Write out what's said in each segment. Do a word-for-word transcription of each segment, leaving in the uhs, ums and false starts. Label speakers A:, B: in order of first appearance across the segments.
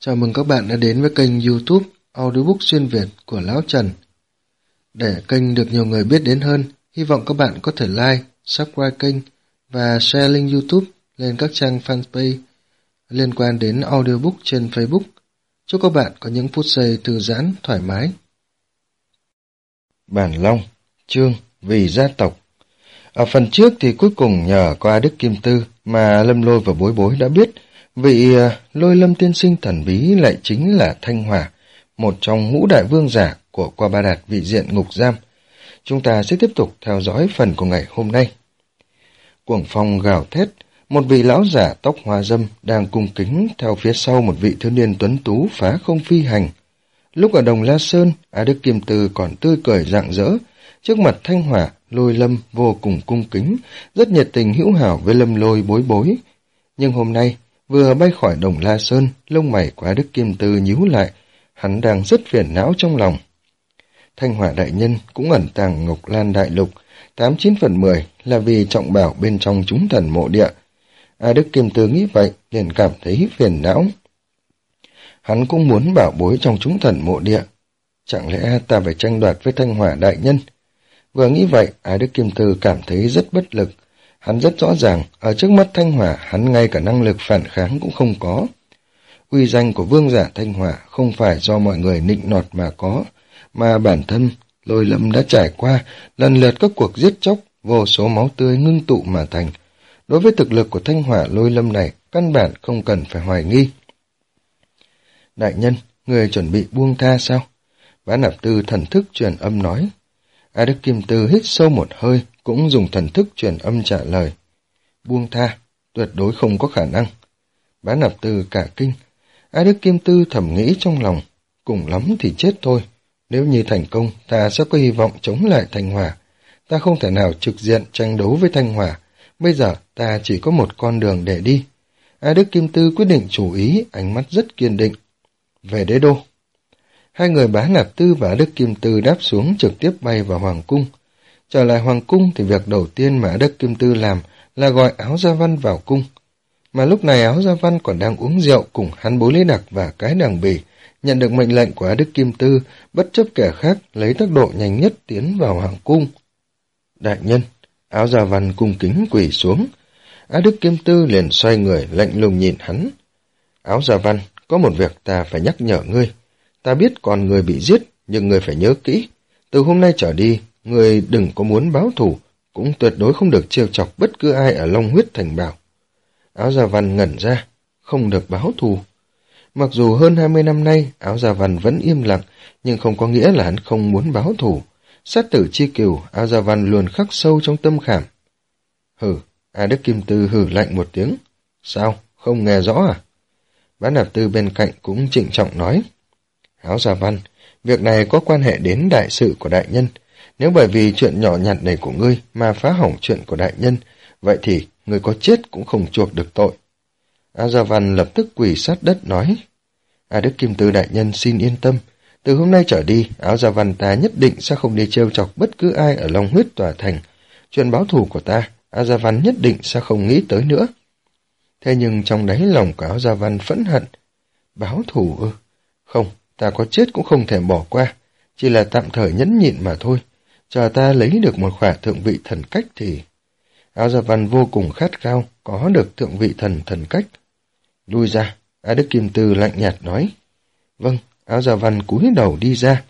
A: Chào mừng các bạn đã đến với kênh YouTube Audiobook Xuyên Việt của Lão Trần. Để kênh được nhiều người biết đến hơn, hy vọng các bạn có thể like, subscribe kênh và share link YouTube lên các trang fanpage liên quan đến audiobook trên Facebook. Chúc các bạn có những phút giây thư giãn, thoải mái.
B: Bản Long, chương Vì gia tộc. Ở phần trước thì cuối cùng nhờ có A Đức Kim Tư mà Lâm Lôi và Bối Bối đã biết vị Lôi Lâm tiên sinh thần bí lại chính là Thanh Hỏa, một trong ngũ đại vương giả của Qua Ba Đạt vị diện ngục giam. Chúng ta sẽ tiếp tục theo dõi phần của ngày hôm nay. Cuồng phong gào thét, một vị lão giả tóc hoa râm đang cung kính theo phía sau một vị thiếu niên tuấn tú phá không phi hành. Lúc ở Đồng La Sơn, A Đức Kim Tư còn tươi cười rạng rỡ, trước mặt Thanh Hỏa, Lôi Lâm vô cùng cung kính, rất nhiệt tình hữu hảo với Lâm Lôi Bối Bối. Nhưng hôm nay, vừa bay khỏi Đồng La Sơn, lông mày của A Đức Kim Tư nhíu lại, hắn đang rất phiền não trong lòng. Thanh Hỏa đại nhân cũng ẩn tàng Ngọc Lan đại lục, tám chín phần mười là vì trọng bảo bên trong chúng thần mộ địa. A Đức Kim Tư nghĩ vậy, liền cảm thấy phiền não. Hắn cũng muốn bảo bối trong chúng thần mộ địa. Chẳng lẽ ta phải tranh đoạt với Thanh Hỏa đại nhân? Vừa nghĩ vậy, A Đức Kim Tư cảm thấy rất bất lực. Hắn rất rõ ràng, ở trước mắt Thanh Hỏa, hắn ngay cả năng lực phản kháng cũng không có. Uy danh của vương giả Thanh Hỏa không phải do mọi người nịnh nọt mà có, mà bản thân Lôi Lâm đã trải qua lần lượt các cuộc giết chóc, vô số máu tươi ngưng tụ mà thành. Đối với thực lực của Thanh Hỏa Lôi Lâm này, căn bản không cần phải hoài nghi. Đại nhân, người chuẩn bị buông tha sao? Bá Nạp Tư thần thức truyền âm nói. A Đức Kim Tư hít sâu một hơi, cũng dùng thần thức truyền âm trả lời. Buông tha, tuyệt đối không có khả năng. Bá Nạp Tư cả kinh. A Đức Kim Tư thầm nghĩ trong lòng, cùng lắm thì chết thôi. Nếu như thành công, ta sẽ có hy vọng chống lại Thanh Hỏa. Ta không thể nào trực diện tranh đấu với Thanh Hỏa. Bây giờ ta chỉ có một con đường để đi. A Đức Kim Tư quyết định chủ ý, ánh mắt rất kiên định. Về đế đô. Hai người Bá Nạp Tư và A Đức Kim Tư đáp xuống trực tiếp bay vào Hoàng cung. Trở lại Hoàng cung thì việc đầu tiên mà A Đức Kim Tư làm là gọi Áo Gia Văn vào cung. Mà lúc này Áo Gia Văn còn đang uống rượu cùng hắn Bối Lý Đặc và cái đằng bỉ, nhận được mệnh lệnh của A Đức Kim Tư, bất chấp kẻ khác lấy tốc độ nhanh nhất tiến vào Hoàng cung. Đại nhân, Áo Gia Văn cung kính quỳ xuống. A Đức Kim Tư liền xoay người lạnh lùng nhìn hắn. Áo Gia Văn, có một việc ta phải nhắc nhở ngươi. Ta biết còn người bị giết, nhưng ngươi phải nhớ kỹ. Từ hôm nay trở đi, ngươi đừng có muốn báo thù, cũng tuyệt đối không được trêu chọc bất cứ ai ở Long Huyết Thành Bảo. Áo Gia Văn ngẩn ra, không được báo thù. Mặc dù hơn hai mươi năm nay, Áo Gia Văn vẫn im lặng, nhưng không có nghĩa là hắn không muốn báo thù. Sát tử chi cừu, Áo Gia Văn luôn khắc sâu trong tâm khảm. Hừ, A Đức Kim Tư hừ lạnh một tiếng. Sao, không nghe rõ à? Bá Nạp Tư bên cạnh cũng trịnh trọng nói. Áo Gia Văn, việc này có quan hệ đến đại sự của đại nhân. Nếu bởi vì chuyện nhỏ nhặt này của ngươi mà phá hỏng chuyện của đại nhân, vậy thì ngươi có chết cũng không chuộc được tội. Áo Gia Văn lập tức quỳ sát đất nói. A Đức Kim Tư đại nhân xin yên tâm. Từ hôm nay trở đi, Áo Gia Văn ta nhất định sẽ không đi trêu chọc bất cứ ai ở Long Huyết Tòa Thành. Chuyện báo thù của ta, Áo Gia Văn nhất định sẽ không nghĩ tới nữa. Thế nhưng trong đáy lòng của Áo Gia Văn phẫn hận. Báo thù ư? Không, ta có chết cũng không thể bỏ qua. Chỉ là tạm thời nhẫn nhịn mà thôi. Chờ ta lấy được một khỏa thượng vị thần cách thì... Áo Gia Văn vô cùng khát khao có được thượng vị thần thần cách. Lui ra, A Đức Kim Tư lạnh nhạt nói. Vâng, Áo Gia Văn cúi đầu đi ra.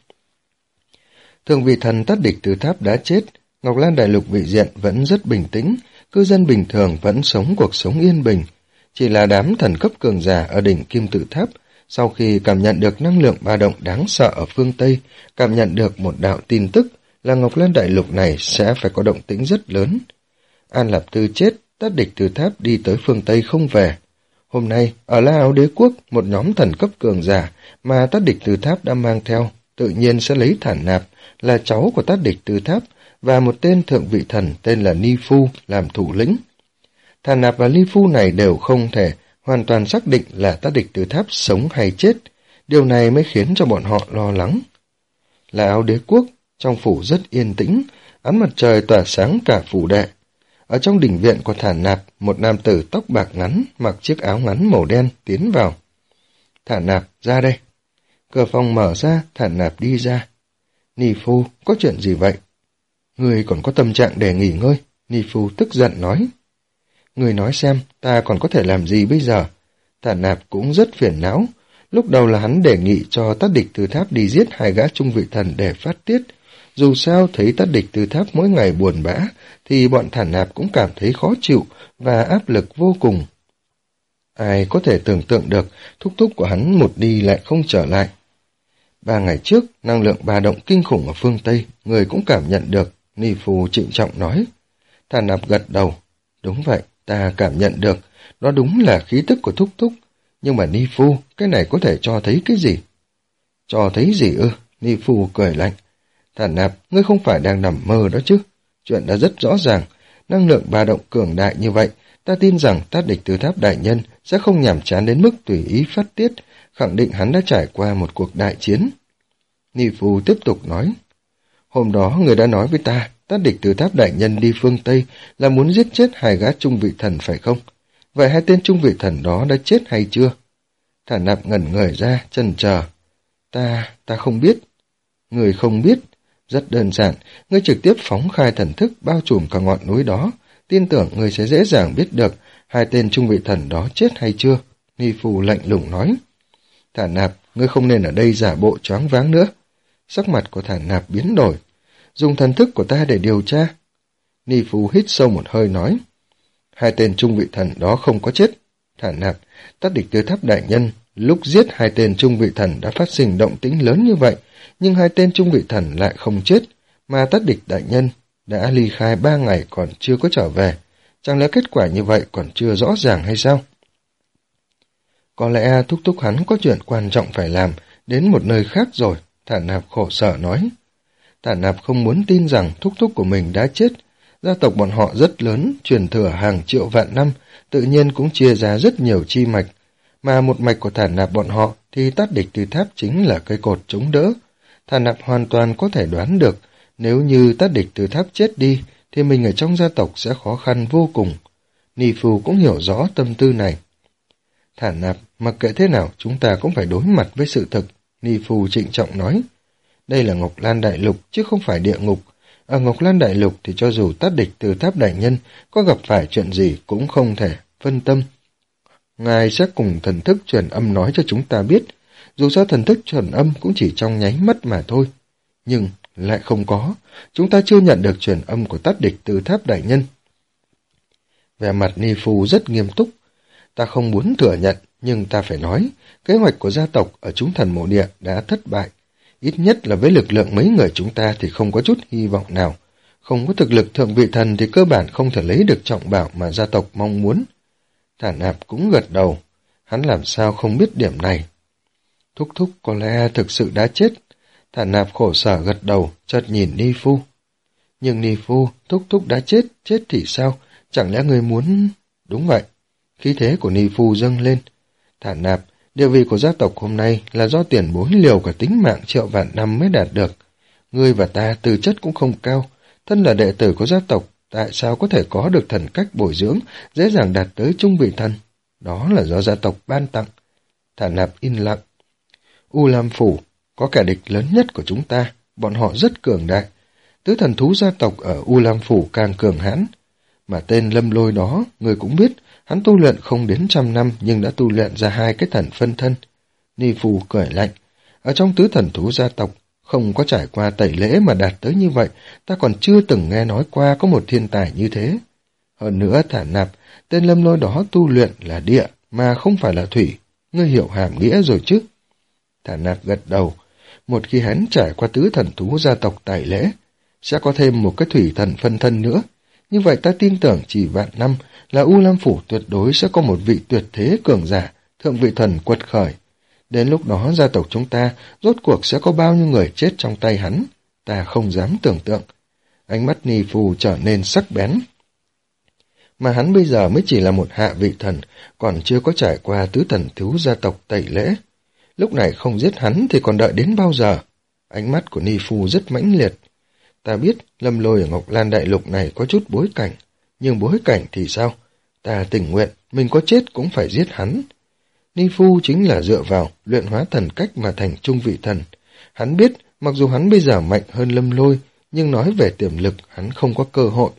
B: Thượng vị thần Tát Địch Từ Tháp đã chết, Ngọc Lan đại lục vị diện vẫn rất bình tĩnh, cư dân bình thường vẫn sống cuộc sống yên bình. Chỉ là đám thần cấp cường giả ở đỉnh Kim Tự Tháp, sau khi cảm nhận được năng lượng ba động đáng sợ ở phương Tây, cảm nhận được một đạo tin tức là Ngọc Lan đại lục này sẽ phải có động tĩnh rất lớn. An Lạp Tư chết, Tát Địch Từ Tháp đi tới phương Tây không về. Hôm nay, ở La Áo Đế Quốc, một nhóm thần cấp cường giả mà Tát Địch Từ Tháp đã mang theo, tự nhiên sẽ lấy Thản Nạp, là cháu của Tát Địch Từ Tháp, và một tên thượng vị thần tên là Ni Phu làm thủ lĩnh. Thản Nạp và Ni Phu này đều không thể hoàn toàn xác định là Tát Địch Từ Tháp sống hay chết, điều này mới khiến cho bọn họ lo lắng. La Áo Đế Quốc, trong phủ rất yên tĩnh, ánh mặt trời tỏa sáng cả phủ đệ. Ở trong đình viện của Thản Nạp, một nam tử tóc bạc ngắn, mặc chiếc áo ngắn màu đen tiến vào. Thản Nạp, ra đây. Cửa phòng mở ra, Thản Nạp đi ra. Ni Phu, có chuyện gì vậy? Người còn có tâm trạng để nghỉ ngơi, Ni Phu tức giận nói. Người nói xem, ta còn có thể làm gì bây giờ? Thản Nạp cũng rất phiền não. Lúc đầu là hắn đề nghị cho Tát Địch Từ Tháp đi giết hai gã trung vị thần để phát tiết. Dù sao thấy Tát Địch Từ Tháp mỗi ngày buồn bã, thì bọn Thản Nạp cũng cảm thấy khó chịu và áp lực vô cùng. Ai có thể tưởng tượng được, thúc thúc của hắn một đi lại không trở lại. Ba ngày trước, năng lượng ba động kinh khủng ở phương Tây, người cũng cảm nhận được, Ni Phu trịnh trọng nói. Thản Nạp gật đầu. Đúng vậy, ta cảm nhận được, đó đúng là khí tức của thúc thúc. Nhưng mà Ni Phu, cái này có thể cho thấy cái gì? Cho thấy gì ư? Ni Phu cười lạnh. Thản Nạp, ngươi không phải đang nằm mơ đó chứ? Chuyện đã rất rõ ràng, năng lượng ba động cường đại như vậy, ta tin rằng Tát Địch Từ Tháp đại nhân sẽ không nhàm chán đến mức tùy ý phát tiết, khẳng định hắn đã trải qua một cuộc đại chiến. Ni Phu tiếp tục nói. Hôm đó người đã nói với ta, Tát Địch Từ Tháp đại nhân đi phương Tây là muốn giết chết hai gã trung vị thần phải không? Vậy hai tên trung vị thần đó đã chết hay chưa? Thản Nạp ngẩn người ra, chần chờ. Ta, ta không biết. Người không biết. Rất đơn giản, ngươi trực tiếp phóng khai thần thức bao trùm cả ngọn núi đó. Tin tưởng ngươi sẽ dễ dàng biết được hai tên trung vị thần đó chết hay chưa. Ni Phu lạnh lùng nói. Thản Nạp, ngươi không nên ở đây giả bộ choáng váng nữa. Sắc mặt của Thản Nạp biến đổi. Dùng thần thức của ta để điều tra. Ni Phu hít sâu một hơi nói. Hai tên trung vị thần đó không có chết. Thản Nạp, Tát Địch Từ Tháp đại nhân, lúc giết hai tên trung vị thần đã phát sinh động tĩnh lớn như vậy, nhưng hai tên trung vị thần lại không chết, mà Tát Địch đại nhân đã ly khai ba ngày còn chưa có trở về. Chẳng lẽ kết quả như vậy còn chưa rõ ràng hay sao? Có lẽ thúc thúc hắn có chuyện quan trọng phải làm, đến một nơi khác rồi, Thản Nạp khổ sở nói. Thản Nạp không muốn tin rằng thúc thúc của mình đã chết. Gia tộc bọn họ rất lớn, truyền thừa hàng triệu vạn năm, tự nhiên cũng chia ra rất nhiều chi mạch. Mà một mạch của Thản Nạp bọn họ thì Tát Địch Từ Tháp chính là cây cột chống đỡ. Thản Nạp hoàn toàn có thể đoán được, nếu như Tát Địch Từ Tháp chết đi, thì mình ở trong gia tộc sẽ khó khăn vô cùng. Ni Phu cũng hiểu rõ tâm tư này. Thản Nạp, mặc kệ thế nào, chúng ta cũng phải đối mặt với sự thực, Ni Phu trịnh trọng nói. Đây là Ngọc Lan Đại Lục, chứ không phải địa ngục. Ở Ngọc Lan Đại Lục thì cho dù Tát Địch Từ Tháp đại nhân có gặp phải chuyện gì cũng không thể phân tâm. Ngài sẽ cùng thần thức truyền âm nói cho chúng ta biết, dù sao thần thức truyền âm cũng chỉ trong nháy mắt mà thôi. Nhưng lại không có, chúng ta chưa nhận được truyền âm của Tát Địch Từ Tháp đại nhân. Vẻ mặt Ni Phu rất nghiêm túc. Ta không muốn thừa nhận, nhưng ta phải nói, kế hoạch của gia tộc ở chúng thần mộ địa đã thất bại. Ít nhất là với lực lượng mấy người chúng ta thì không có chút hy vọng nào. Không có thực lực thượng vị thần thì cơ bản không thể lấy được trọng bảo mà gia tộc mong muốn. Thản Nạp cũng gật đầu. Hắn làm sao không biết điểm này. Thúc thúc có lẽ thực sự đã chết. Thản Nạp khổ sở gật đầu, chợt nhìn Ni Phu. Nhưng Ni Phu, thúc thúc đã chết, chết thì sao? Chẳng lẽ người muốn... Đúng vậy. Khí thế của Ni Phu dâng lên. Thản Nạp, địa vị của gia tộc hôm nay là do tiền bối liều cả tính mạng triệu vạn năm mới đạt được. Ngươi và ta tư chất cũng không cao. Thân là đệ tử của gia tộc, tại sao có thể có được thần cách bồi dưỡng, dễ dàng đạt tới trung vị thần? Đó là do gia tộc ban tặng. Thản Nạp im lặng. U Lam Phủ, có kẻ địch lớn nhất của chúng ta, bọn họ rất cường đại. Tứ thần thú gia tộc ở U Lam Phủ càng cường hãn. Mà tên Lâm Lôi đó, người cũng biết, hắn tu luyện không đến trăm năm nhưng đã tu luyện ra hai cái thần phân thân. Ni Phu cười lạnh. Ở trong tứ thần thú gia tộc, không có trải qua tẩy lễ mà đạt tới như vậy, ta còn chưa từng nghe nói qua có một thiên tài như thế. Hơn nữa Thản Nạp, tên Lâm Lôi đó tu luyện là địa mà không phải là thủy, ngươi hiểu hàm nghĩa rồi chứ? Thản Nạp gật đầu. Một khi hắn trải qua tứ thần thú gia tộc tẩy lễ, sẽ có thêm một cái thủy thần phân thân nữa. Như vậy ta tin tưởng chỉ vạn năm là U Lam Phủ tuyệt đối sẽ có một vị tuyệt thế cường giả, thượng vị thần quật khởi. Đến lúc đó gia tộc chúng ta rốt cuộc sẽ có bao nhiêu người chết trong tay hắn, ta không dám tưởng tượng. Ánh mắt Ni Phu trở nên sắc bén. Mà hắn bây giờ mới chỉ là một hạ vị thần, còn chưa có trải qua tứ thần thú gia tộc tẩy lễ. Lúc này không giết hắn thì còn đợi đến bao giờ? Ánh mắt của Ni Phu rất mãnh liệt. Ta biết Lâm Lôi ở Ngọc Lan Đại Lục này có chút bối cảnh, nhưng bối cảnh thì sao? Ta tình nguyện, mình có chết cũng phải giết hắn. Ni Phu chính là dựa vào luyện hóa thần cách mà thành trung vị thần. Hắn biết, mặc dù hắn bây giờ mạnh hơn Lâm Lôi, nhưng nói về tiềm lực hắn không có cơ hội.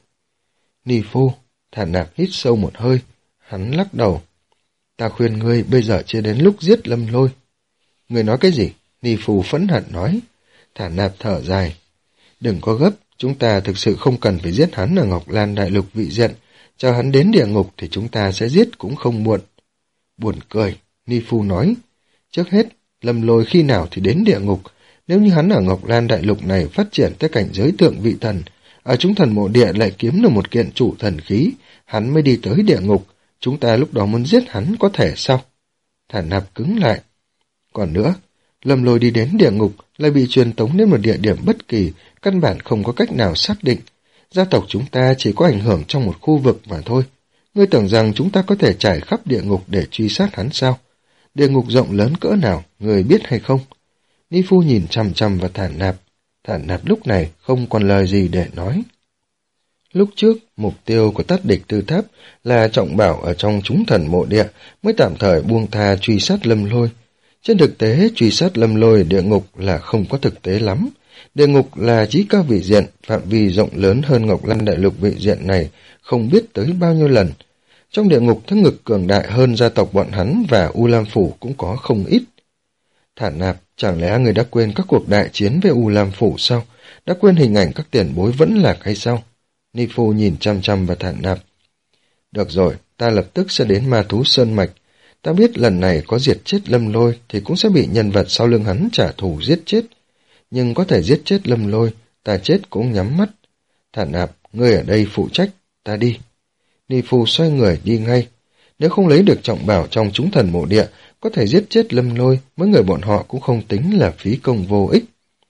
B: Ni Phu, Thản Nạp hít sâu một hơi, hắn lắc đầu. Ta khuyên ngươi bây giờ chưa đến lúc giết Lâm Lôi. Ngươi nói cái gì? Ni Phu phẫn hận nói. Thản Nạp thở dài. Đừng có gấp, chúng ta thực sự không cần phải giết hắn ở Ngọc Lan Đại Lục vị diện. Chờ hắn đến địa ngục thì chúng ta sẽ giết cũng không muộn. Buồn cười, Ni Phu nói. Trước hết, Lâm Lôi khi nào thì đến địa ngục? Nếu như hắn ở Ngọc Lan Đại Lục này phát triển tới cảnh giới thượng vị thần, ở chúng thần mộ địa lại kiếm được một kiện chủ thần khí, hắn mới đi tới địa ngục. Chúng ta lúc đó muốn giết hắn có thể sao? Thản Nạp cứng lại. Còn nữa, Lâm Lôi đi đến địa ngục lại bị truyền tống đến một địa điểm bất kỳ, căn bản không có cách nào xác định. Gia tộc chúng ta chỉ có ảnh hưởng trong một khu vực mà thôi. Ngươi tưởng rằng chúng ta có thể trải khắp địa ngục để truy sát hắn sao? Địa ngục rộng lớn cỡ nào, người biết hay không? Ni Phu nhìn chằm chằm vào Thản Nạp. Thản Nạp lúc này không còn lời gì để nói. Lúc trước, mục tiêu của Tát Địch Tư Tháp là trọng bảo ở trong chúng thần mộ địa mới tạm thời buông tha truy sát Lâm Lôi. Trên thực tế, truy sát Lâm Lôi địa ngục là không có thực tế lắm. Địa ngục là chí cao vị diện, phạm vi rộng lớn hơn Ngọc Lan Đại Lục vị diện này, không biết tới bao nhiêu lần. Trong địa ngục thế lực cường đại hơn gia tộc bọn hắn và U Lam Phủ cũng có không ít. Thản Nạp, chẳng lẽ người đã quên các cuộc đại chiến với U Lam Phủ sao? Đã quên hình ảnh các tiền bối vẫn lạc hay sao? Ni Phu nhìn chăm chăm vào Thản Nạp. Được rồi, ta lập tức sẽ đến Ma Thú Sơn Mạch. Ta biết lần này có diệt chết Lâm Lôi thì cũng sẽ bị nhân vật sau lưng hắn trả thù giết chết. Nhưng có thể giết chết Lâm Lôi, ta chết cũng nhắm mắt. Thản Nạp, ngươi ở đây phụ trách, ta đi. Ni Phu xoay người đi ngay. Nếu không lấy được trọng bảo trong chúng thần mộ địa, có thể giết chết Lâm Lôi, mấy người bọn họ cũng không tính là phí công vô ích.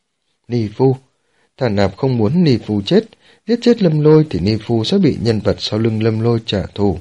B: Ni Phu, Thản Nạp không muốn Ni Phu chết, giết chết Lâm Lôi thì Ni Phu sẽ bị nhân vật sau lưng Lâm Lôi trả thù.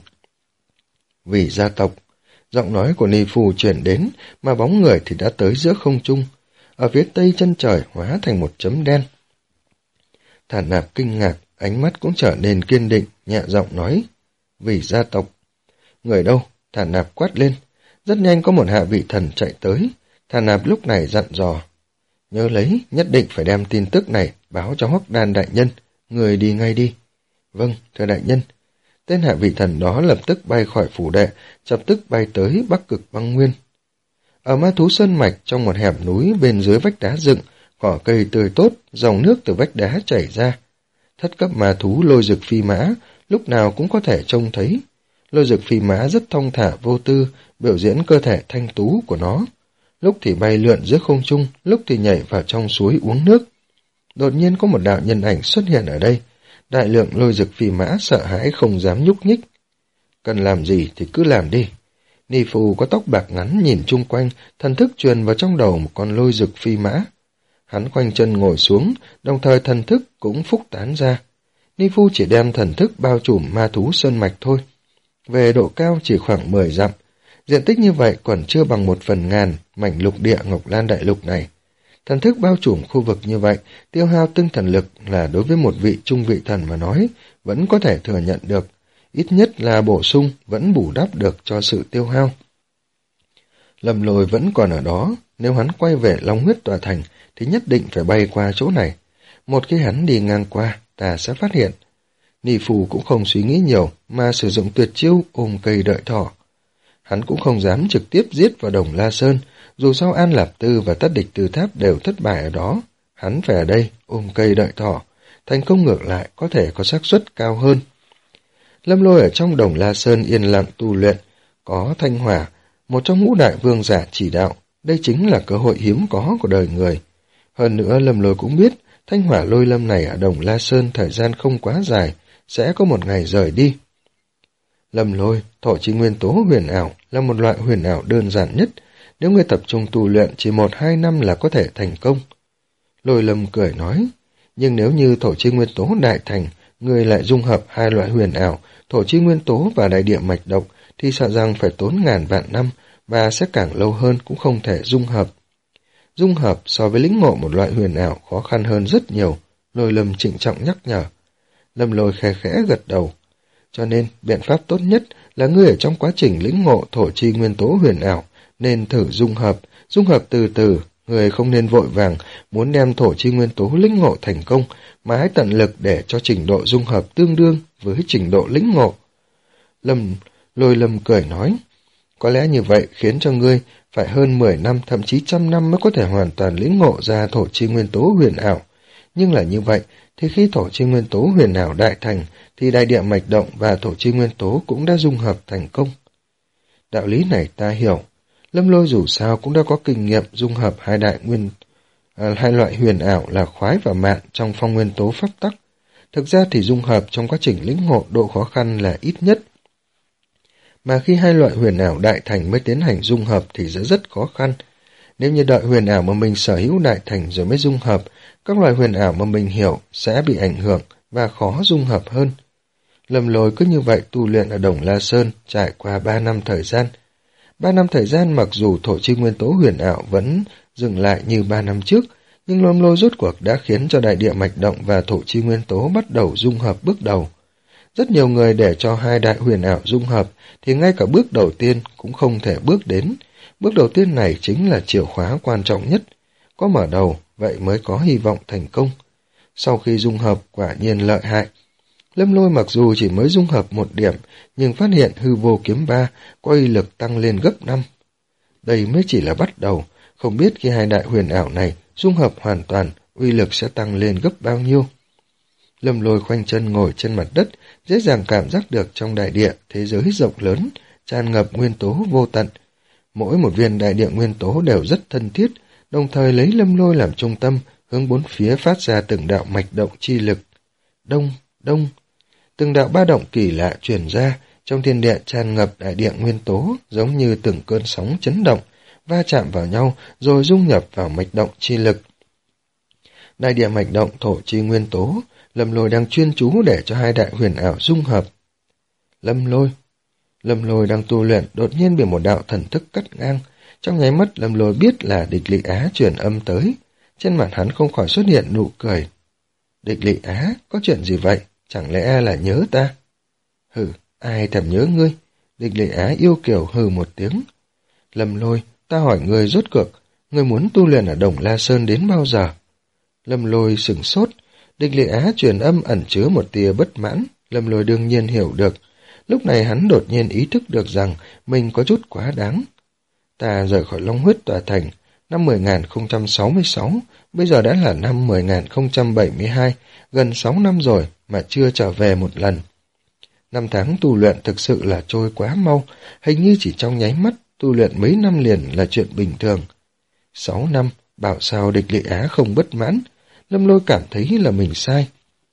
B: Vì gia tộc, giọng nói của Ni Phu chuyển đến, mà bóng người thì đã tới giữa không trung. Ở phía tây chân trời hóa thành một chấm đen. Thản Nạp kinh ngạc, ánh mắt cũng trở nên kiên định, nhẹ giọng nói. Vì gia tộc. Người đâu? Thản Nạp quát lên. Rất nhanh có một hạ vị thần chạy tới. Thản Nạp lúc này dặn dò. Nhớ lấy, nhất định phải đem tin tức này báo cho Hoắc Đan đại nhân. Người đi ngay đi. Vâng, thưa đại nhân. Tên hạ vị thần đó lập tức bay khỏi phủ đệ, lập tức bay tới Bắc Cực Băng Nguyên. Ở Ma Thú Sơn Mạch, trong một hẻm núi bên dưới vách đá dựng, cỏ cây tươi tốt, dòng nước từ vách đá chảy ra. Thất cấp ma thú Lôi Dực Phi Mã lúc nào cũng có thể trông thấy. Lôi Dực Phi Mã rất thong thả vô tư, biểu diễn cơ thể thanh tú của nó. Lúc thì bay lượn giữa không trung, lúc thì nhảy vào trong suối uống nước. Đột nhiên có một đạo nhân ảnh xuất hiện ở đây. Đại lượng Lôi Dực Phi Mã sợ hãi không dám nhúc nhích. Cần làm gì thì cứ làm đi. Ni Phu có tóc bạc ngắn nhìn chung quanh, thần thức truyền vào trong đầu một con Lôi Dực Phi Mã. Hắn khoanh chân ngồi xuống, đồng thời thần thức cũng phúc tán ra. Ni Phu chỉ đem thần thức bao trùm Ma Thú Sơn Mạch thôi. Về độ cao chỉ khoảng mười dặm. Diện tích như vậy còn chưa bằng một phần ngàn mảnh lục địa Ngọc Lan Đại Lục này. Thần thức bao trùm khu vực như vậy, tiêu hao tinh thần lực là đối với một vị trung vị thần mà nói, vẫn có thể thừa nhận được. Ít nhất là bổ sung, vẫn bù đắp được cho sự tiêu hao. Lâm Lôi vẫn còn ở đó, nếu hắn quay về Long Huyết Tòa Thành, thì nhất định phải bay qua chỗ này. Một khi hắn đi ngang qua, ta sẽ phát hiện. Ni Phu cũng không suy nghĩ nhiều, mà sử dụng tuyệt chiêu ôm cây đợi thỏ. Hắn cũng không dám trực tiếp giết vào Đồng La Sơn, dù sao An Lạp Tư và Tát Địch Tư Tháp đều thất bại ở đó. Hắn phải ở đây, ôm cây đợi thỏ. Thành công ngược lại có thể có xác suất cao hơn. Lâm Lôi ở trong Đồng La Sơn yên lặng tu luyện, có Thanh Hỏa, một trong ngũ đại vương giả chỉ đạo. Đây chính là cơ hội hiếm có của đời người. Hơn nữa Lâm Lôi cũng biết, Thanh Hỏa Lôi Lâm này ở Đồng La Sơn thời gian không quá dài, sẽ có một ngày rời đi. Lâm Lôi, thổ chi nguyên tố huyền ảo là một loại huyền ảo đơn giản nhất, nếu người tập trung tu luyện chỉ một hai năm là có thể thành công. Lôi Lâm cười nói, nhưng nếu như thổ chi nguyên tố đại thành, người lại dung hợp hai loại huyền ảo, thổ chi nguyên tố và đại địa mạch độc, thì sợ rằng phải tốn ngàn vạn năm, và sẽ càng lâu hơn cũng không thể dung hợp. Dung hợp so với lĩnh ngộ một loại huyền ảo khó khăn hơn rất nhiều, Lôi Lâm trịnh trọng nhắc nhở. Lâm Lôi khẽ khẽ gật đầu. Cho nên, biện pháp tốt nhất là ngươi ở trong quá trình lĩnh ngộ thổ chi nguyên tố huyền ảo, nên thử dung hợp, dung hợp từ từ, người không nên vội vàng muốn đem thổ chi nguyên tố lĩnh ngộ thành công, mà hãy tận lực để cho trình độ dung hợp tương đương với trình độ lĩnh ngộ. Lâm Lôi Lâm cười nói, có lẽ như vậy khiến cho ngươi phải hơn mười năm, thậm chí trăm năm mới có thể hoàn toàn lĩnh ngộ ra thổ chi nguyên tố huyền ảo. Nhưng là như vậy, thì khi thổ chi nguyên tố huyền ảo đại thành, thì đại địa mạch động và thổ chi nguyên tố cũng đã dung hợp thành công. Đạo lý này ta hiểu. Lâm Lôi dù sao cũng đã có kinh nghiệm dung hợp hai đại nguyên à, hai loại huyền ảo là khoái và mạn trong phong nguyên tố pháp tắc. Thực ra thì dung hợp trong quá trình lĩnh ngộ độ khó khăn là ít nhất. Mà khi hai loại huyền ảo đại thành mới tiến hành dung hợp thì sẽ rất khó khăn. Nếu như đợi huyền ảo mà mình sở hữu đại thành rồi mới dung hợp, các loại huyền ảo mà mình hiểu sẽ bị ảnh hưởng và khó dung hợp hơn. Lâm Lôi cứ như vậy tu luyện ở Đồng La Sơn trải qua ba năm thời gian. Ba năm thời gian mặc dù thổ chi nguyên tố huyền ảo vẫn dừng lại như ba năm trước, nhưng Lâm Lôi rốt cuộc đã khiến cho đại địa mạch động và thổ chi nguyên tố bắt đầu dung hợp bước đầu. Rất nhiều người để cho hai đại huyền ảo dung hợp thì ngay cả bước đầu tiên cũng không thể bước đến. Bước đầu tiên này chính là chìa khóa quan trọng nhất. Có mở đầu, vậy mới có hy vọng thành công. Sau khi dung hợp quả nhiên lợi hại. Lâm Lôi mặc dù chỉ mới dung hợp một điểm, nhưng phát hiện hư vô kiếm ba có uy lực tăng lên gấp năm. Đây mới chỉ là bắt đầu, không biết khi hai đại huyền ảo này dung hợp hoàn toàn, uy lực sẽ tăng lên gấp bao nhiêu. Lâm Lôi khoanh chân ngồi trên mặt đất, dễ dàng cảm giác được trong đại địa, thế giới rộng lớn, tràn ngập nguyên tố vô tận. Mỗi một viên đại địa nguyên tố đều rất thân thiết, đồng thời lấy Lâm Lôi làm trung tâm, hướng bốn phía phát ra từng đạo mạch động chi lực. Đông, đông, từng đạo ba động kỳ lạ truyền ra, trong thiên địa tràn ngập đại địa nguyên tố, giống như từng cơn sóng chấn động, va chạm vào nhau rồi dung nhập vào mạch động chi lực. Đại địa mạch động thổ chi nguyên tố, Lâm Lôi đang chuyên chú để cho hai đại huyền ảo dung hợp. Lâm Lôi Lâm Lôi đang tu luyện, đột nhiên bị một đạo thần thức cắt ngang. Trong nháy mắt Lâm Lôi biết là Địch Lị Á truyền âm tới. Trên mặt hắn không khỏi xuất hiện nụ cười. Địch Lị Á, có chuyện gì vậy? Chẳng lẽ là nhớ ta? Hừ, ai thèm nhớ ngươi? Địch Lị Á yêu kiều hừ một tiếng. Lâm Lôi, ta hỏi ngươi rốt cuộc, ngươi muốn tu luyện ở Đồng La Sơn đến bao giờ? Lâm Lôi sửng sốt. Địch Lị Á truyền âm ẩn chứa một tia bất mãn. Lâm Lôi đương nhiên hiểu được. Lúc này hắn đột nhiên ý thức được rằng mình có chút quá đáng. Ta rời khỏi Long Huyết Tòa Thành năm mười nghìn không trăm sáu mươi sáu, bây giờ đã là năm mười nghìn không trăm bảy mươi hai, gần sáu năm rồi mà chưa trở về một lần. Năm tháng tu luyện thực sự là trôi quá mau, hình như chỉ trong nháy mắt tu luyện mấy năm liền là chuyện bình thường. Sáu năm, bảo sao Địch Lị Á không bất mãn. Lâm Lôi cảm thấy là mình sai.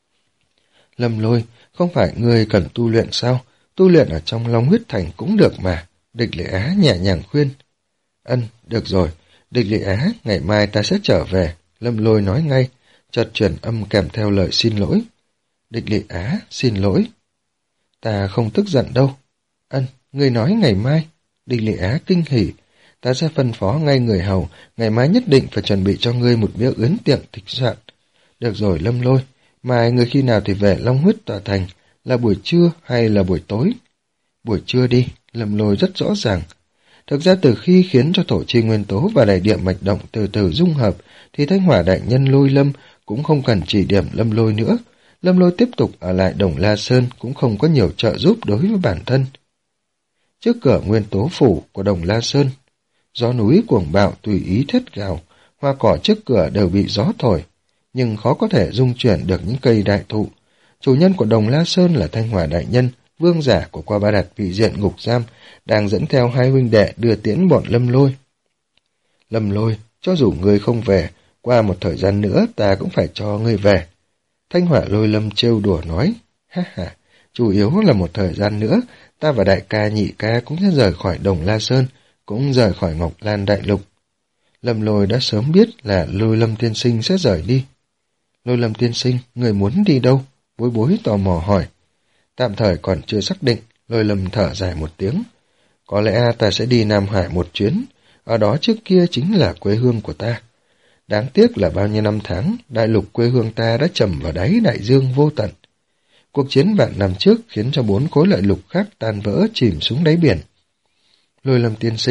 B: Lâm Lôi, không phải ngươi cần tu luyện sao? Tu luyện ở trong Long Huyết Thành cũng được mà. Địch Lị Á nhẹ nhàng khuyên. Ân, được rồi. Địch Lị Á, ngày mai ta sẽ trở về. Lâm Lôi nói ngay, chợt truyền âm kèm theo lời xin lỗi. Địch Lị Á, xin lỗi. Ta không tức giận đâu. Ân, ngươi nói ngày mai. Địch Lị Á kinh hỉ. Ta sẽ phân phó ngay người hầu, ngày mai nhất định phải chuẩn bị cho ngươi một bữa yến tiệc thịnh soạn. Được rồi Lâm Lôi, mai ngươi khi nào thì về Long Huyết Tòa Thành, là buổi trưa hay là buổi tối? Buổi trưa đi, Lâm Lôi rất rõ ràng. Thực ra từ khi khiến cho thổ chi nguyên tố và đại địa mạch động từ từ dung hợp, thì Thanh Hỏa đại nhân Lôi Lâm cũng không cần chỉ điểm Lâm Lôi nữa. Lâm Lôi tiếp tục ở lại Đồng La Sơn cũng không có nhiều trợ giúp đối với bản thân. Trước cửa nguyên tố phủ của Đồng La Sơn, gió núi cuồng bạo tùy ý thét gào, hoa cỏ trước cửa đều bị gió thổi, nhưng khó có thể dung chuyển được những cây đại thụ. Chủ nhân của Đồng La Sơn là Thanh Hỏa đại nhân, vương giả của Qua Ba Đạt vị diện ngục giam, đang dẫn theo hai huynh đệ đưa tiễn bọn Lâm Lôi. Lâm Lôi, cho dù ngươi không về, qua một thời gian nữa ta cũng phải cho ngươi về. Thanh Hỏa Lôi Lâm trêu đùa nói, ha ha, chủ yếu là một thời gian nữa, ta và đại ca nhị ca cũng sẽ rời khỏi Đồng La Sơn, cũng rời khỏi Ngọc Lan Đại Lục. Lâm Lôi đã sớm biết là Lôi Lâm tiên sinh sẽ rời đi. Lôi Lâm tiên sinh, người muốn đi đâu? Bối Bối tò mò hỏi. Tạm thời còn chưa xác định, Lôi Lâm thở dài một tiếng. Có lẽ ta sẽ đi Nam Hải một chuyến, ở đó trước kia chính là quê hương của ta. Đáng tiếc là bao nhiêu năm tháng, đại lục quê hương ta đã trầm vào đáy đại dương vô tận. Cuộc chiến vạn năm trước khiến cho bốn khối đại lục khác tan vỡ chìm xuống đáy biển. Lôi Lâm tiên sinh,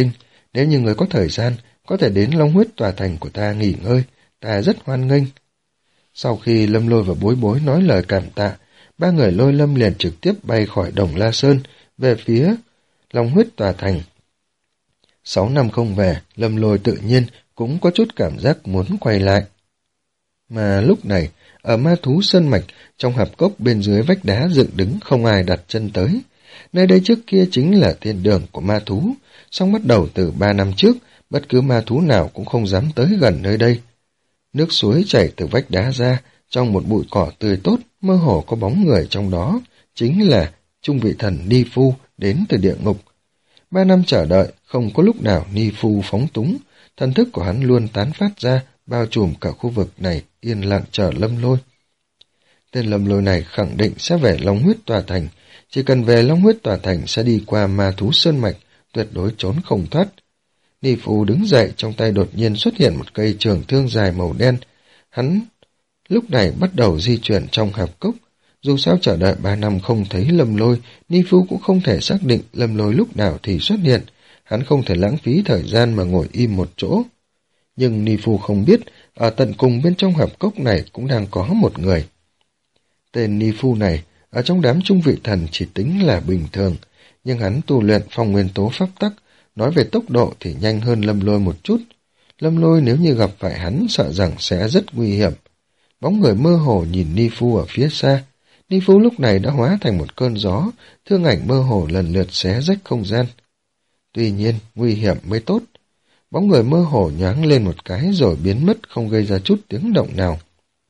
B: Nếu như người có thời gian, có thể đến Long Huyết Tòa Thành của ta nghỉ ngơi, ta rất hoan nghênh. Sau khi Lâm Lôi và Bối Bối nói lời cảm tạ, ba người Lôi Lâm liền trực tiếp bay khỏi Đồng La Sơn về phía Long Huyết Tòa Thành. Sáu năm không về, Lâm Lôi tự nhiên cũng có chút cảm giác muốn quay lại. Mà lúc này, ở Ma Thú Sơn Mạch, trong hạp cốc bên dưới vách đá dựng đứng không ai đặt chân tới. Nơi đây trước kia chính là thiên đường của ma thú, song bắt đầu từ ba năm trước, bất cứ ma thú nào cũng không dám tới gần nơi đây. Nước suối chảy từ vách đá ra, trong một bụi cỏ tươi tốt, mơ hồ có bóng người trong đó, chính là trung vị thần Ni Phu đến từ địa ngục. Ba năm chờ đợi, không có lúc nào Ni Phu phóng túng, thần thức của hắn luôn tán phát ra, bao trùm cả khu vực này, yên lặng chờ Lâm Lôi. Tên Lâm Lôi này khẳng định sẽ về Long Huyết Tòa Thành, chỉ cần về Long Huyết Tòa Thành sẽ đi qua Ma Thú Sơn Mạch, tuyệt đối trốn không thoát. Ni Phu đứng dậy, trong tay đột nhiên xuất hiện một cây trường thương dài màu đen. Hắn lúc này bắt đầu di chuyển trong hạp cốc. Dù sao chờ đợi ba năm không thấy Lâm Lôi, Ni Phu cũng không thể xác định Lâm Lôi lúc nào thì xuất hiện. Hắn không thể lãng phí thời gian mà ngồi im một chỗ. Nhưng Ni Phu không biết, ở tận cùng bên trong hạp cốc này cũng đang có một người. Tên Ni Phu này, ở trong đám trung vị thần chỉ tính là bình thường, nhưng hắn tu luyện phong nguyên tố pháp tắc, nói về tốc độ thì nhanh hơn Lâm Lôi một chút. Lâm Lôi nếu như gặp phải hắn sợ rằng sẽ rất nguy hiểm. Bóng người mơ hồ nhìn Ni Phu ở phía xa. Ni Phu lúc này đã hóa thành một cơn gió, thương ảnh mơ hồ lần lượt xé rách không gian. Tuy nhiên, nguy hiểm mới tốt. Bóng người mơ hồ nhoáng lên một cái rồi biến mất không gây ra chút tiếng động nào.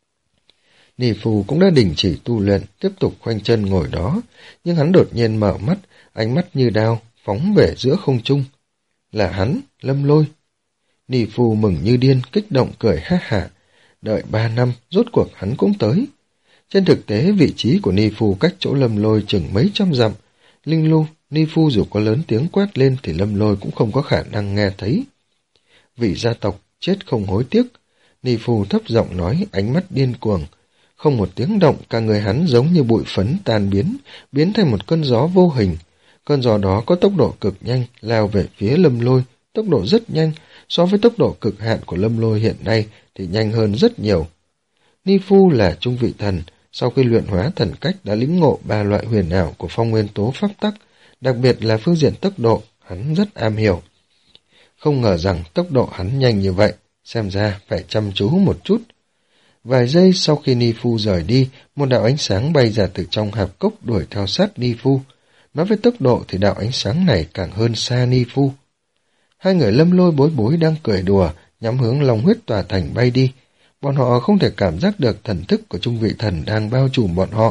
B: Ni Phu cũng đã đình chỉ tu luyện, tiếp tục khoanh chân ngồi đó, nhưng hắn đột nhiên mở mắt, ánh mắt như đao, phóng về giữa không trung. Là hắn, Lâm Lôi. Ni Phu mừng như điên, kích động cười ha hả. Đợi ba năm, rốt cuộc hắn cũng tới. Trên thực tế, vị trí của Ni Phu cách chỗ Lâm Lôi chừng mấy trăm dặm. Linh lưu, Ni Phu dù có lớn tiếng quát lên thì Lâm Lôi cũng không có khả năng nghe thấy. Vị gia tộc, chết không hối tiếc. Ni Phu thấp giọng nói, ánh mắt điên cuồng. Không một tiếng động, cả người hắn giống như bụi phấn tan biến, biến thành một cơn gió vô hình. Cơn gió đó có tốc độ cực nhanh, lao về phía Lâm Lôi, tốc độ rất nhanh, so với tốc độ cực hạn của Lâm Lôi hiện nay thì nhanh hơn rất nhiều. Ni Phu là trung vị thần, sau khi luyện hóa thần cách đã lĩnh ngộ ba loại huyền ảo của phong nguyên tố pháp tắc, đặc biệt là phương diện tốc độ, hắn rất am hiểu. Không ngờ rằng tốc độ hắn nhanh như vậy, xem ra phải chăm chú một chút. Vài giây sau khi Ni Phu rời đi, một đạo ánh sáng bay ra từ trong hạp cốc đuổi theo sát Ni Phu. Nói về tốc độ thì đạo ánh sáng này càng hơn xa Ni Phu. Hai người Lâm Lôi Bối Bối đang cười đùa, nhắm hướng Long Huyết Tòa Thành bay đi. Bọn họ không thể cảm giác được thần thức của trung vị thần đang bao trùm bọn họ.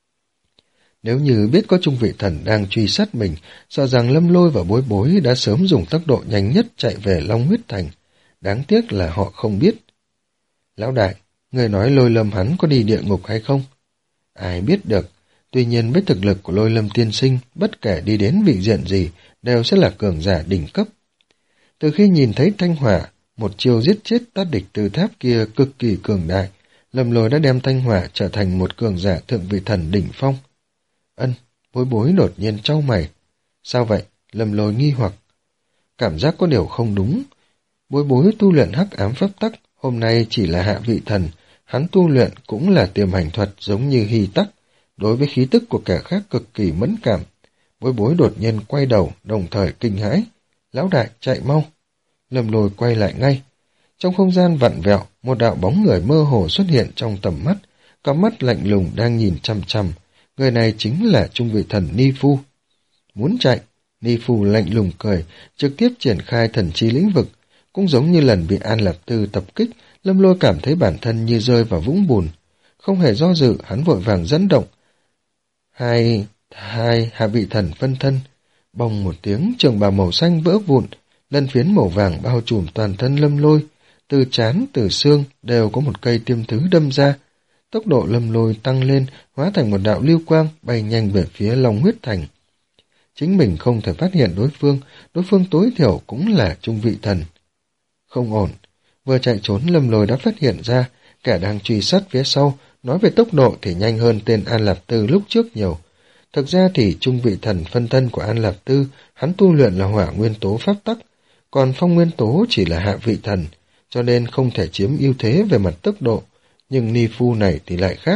B: Nếu như biết có trung vị thần đang truy sát mình, sợ rằng Lâm Lôi và Bối Bối đã sớm dùng tốc độ nhanh nhất chạy về Long Huyết Thành. Đáng tiếc là họ không biết. Lão đại, người nói Lôi Lâm hắn có đi địa ngục hay không? Ai biết được. Tuy nhiên với thực lực của Lôi Lâm tiên sinh, bất kể đi đến vị diện gì, đều sẽ là cường giả đỉnh cấp. Từ khi nhìn thấy Thanh Hỏa, một chiêu giết chết tát địch từ tháp kia cực kỳ cường đại, Lâm Lôi đã đem Thanh Hỏa trở thành một cường giả thượng vị thần đỉnh phong. Ân, Bối Bối đột nhiên trao mày. Sao vậy? Lâm Lôi nghi hoặc. Cảm giác có điều không đúng. Bối Bối tu luyện hắc ám pháp tắc, hôm nay chỉ là hạ vị thần, hắn tu luyện cũng là tiềm hành thuật giống như Hy Tắc, đối với khí tức của kẻ khác cực kỳ mẫn cảm. Bối Bối đột nhiên quay đầu, đồng thời kinh hãi. Lão đại, chạy mau. Lâm Lôi quay lại ngay. Trong không gian vặn vẹo, một đạo bóng người mơ hồ xuất hiện trong tầm mắt, cặp mắt lạnh lùng đang nhìn chằm chằm. Người này chính là trung vị thần Ni Phu. Muốn chạy, Ni Phu lạnh lùng cười, trực tiếp triển khai thần chi lĩnh vực. Cũng giống như lần bị An Lạp Tư tập kích, Lâm Lôi cảm thấy bản thân như rơi vào vũng bùn. Không hề do dự, hắn vội vàng dẫn động. Hai, hai hạ vị thần phân thân. Bông một tiếng, trường bào màu xanh vỡ vụn, lân phiến màu vàng bao trùm toàn thân Lâm Lôi. Từ trán, từ xương đều có một cây tiêm thứ đâm ra. Tốc độ Lâm Lôi tăng lên, hóa thành một đạo lưu quang bay nhanh về phía Long Huyết Thành. Chính mình không thể phát hiện đối phương, đối phương tối thiểu cũng là trung vị thần. Không ổn, vừa chạy trốn Lâm Lôi đã phát hiện ra, kẻ đang truy sát phía sau, nói về tốc độ thì nhanh hơn tên An Lạp Tư lúc trước nhiều. Thực ra thì trung vị thần phân thân của An Lạp Tư, hắn tu luyện là hỏa nguyên tố pháp tắc, còn phong nguyên tố chỉ là hạ vị thần, cho nên không thể chiếm ưu thế về mặt tốc độ, nhưng Ni Phu này thì lại khác.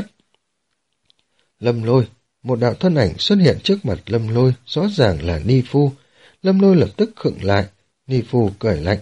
B: Lâm Lôi, một đạo thân ảnh xuất hiện trước mặt Lâm Lôi, rõ ràng là Ni Phu. Lâm Lôi lập tức khựng lại, Ni Phu cười lạnh.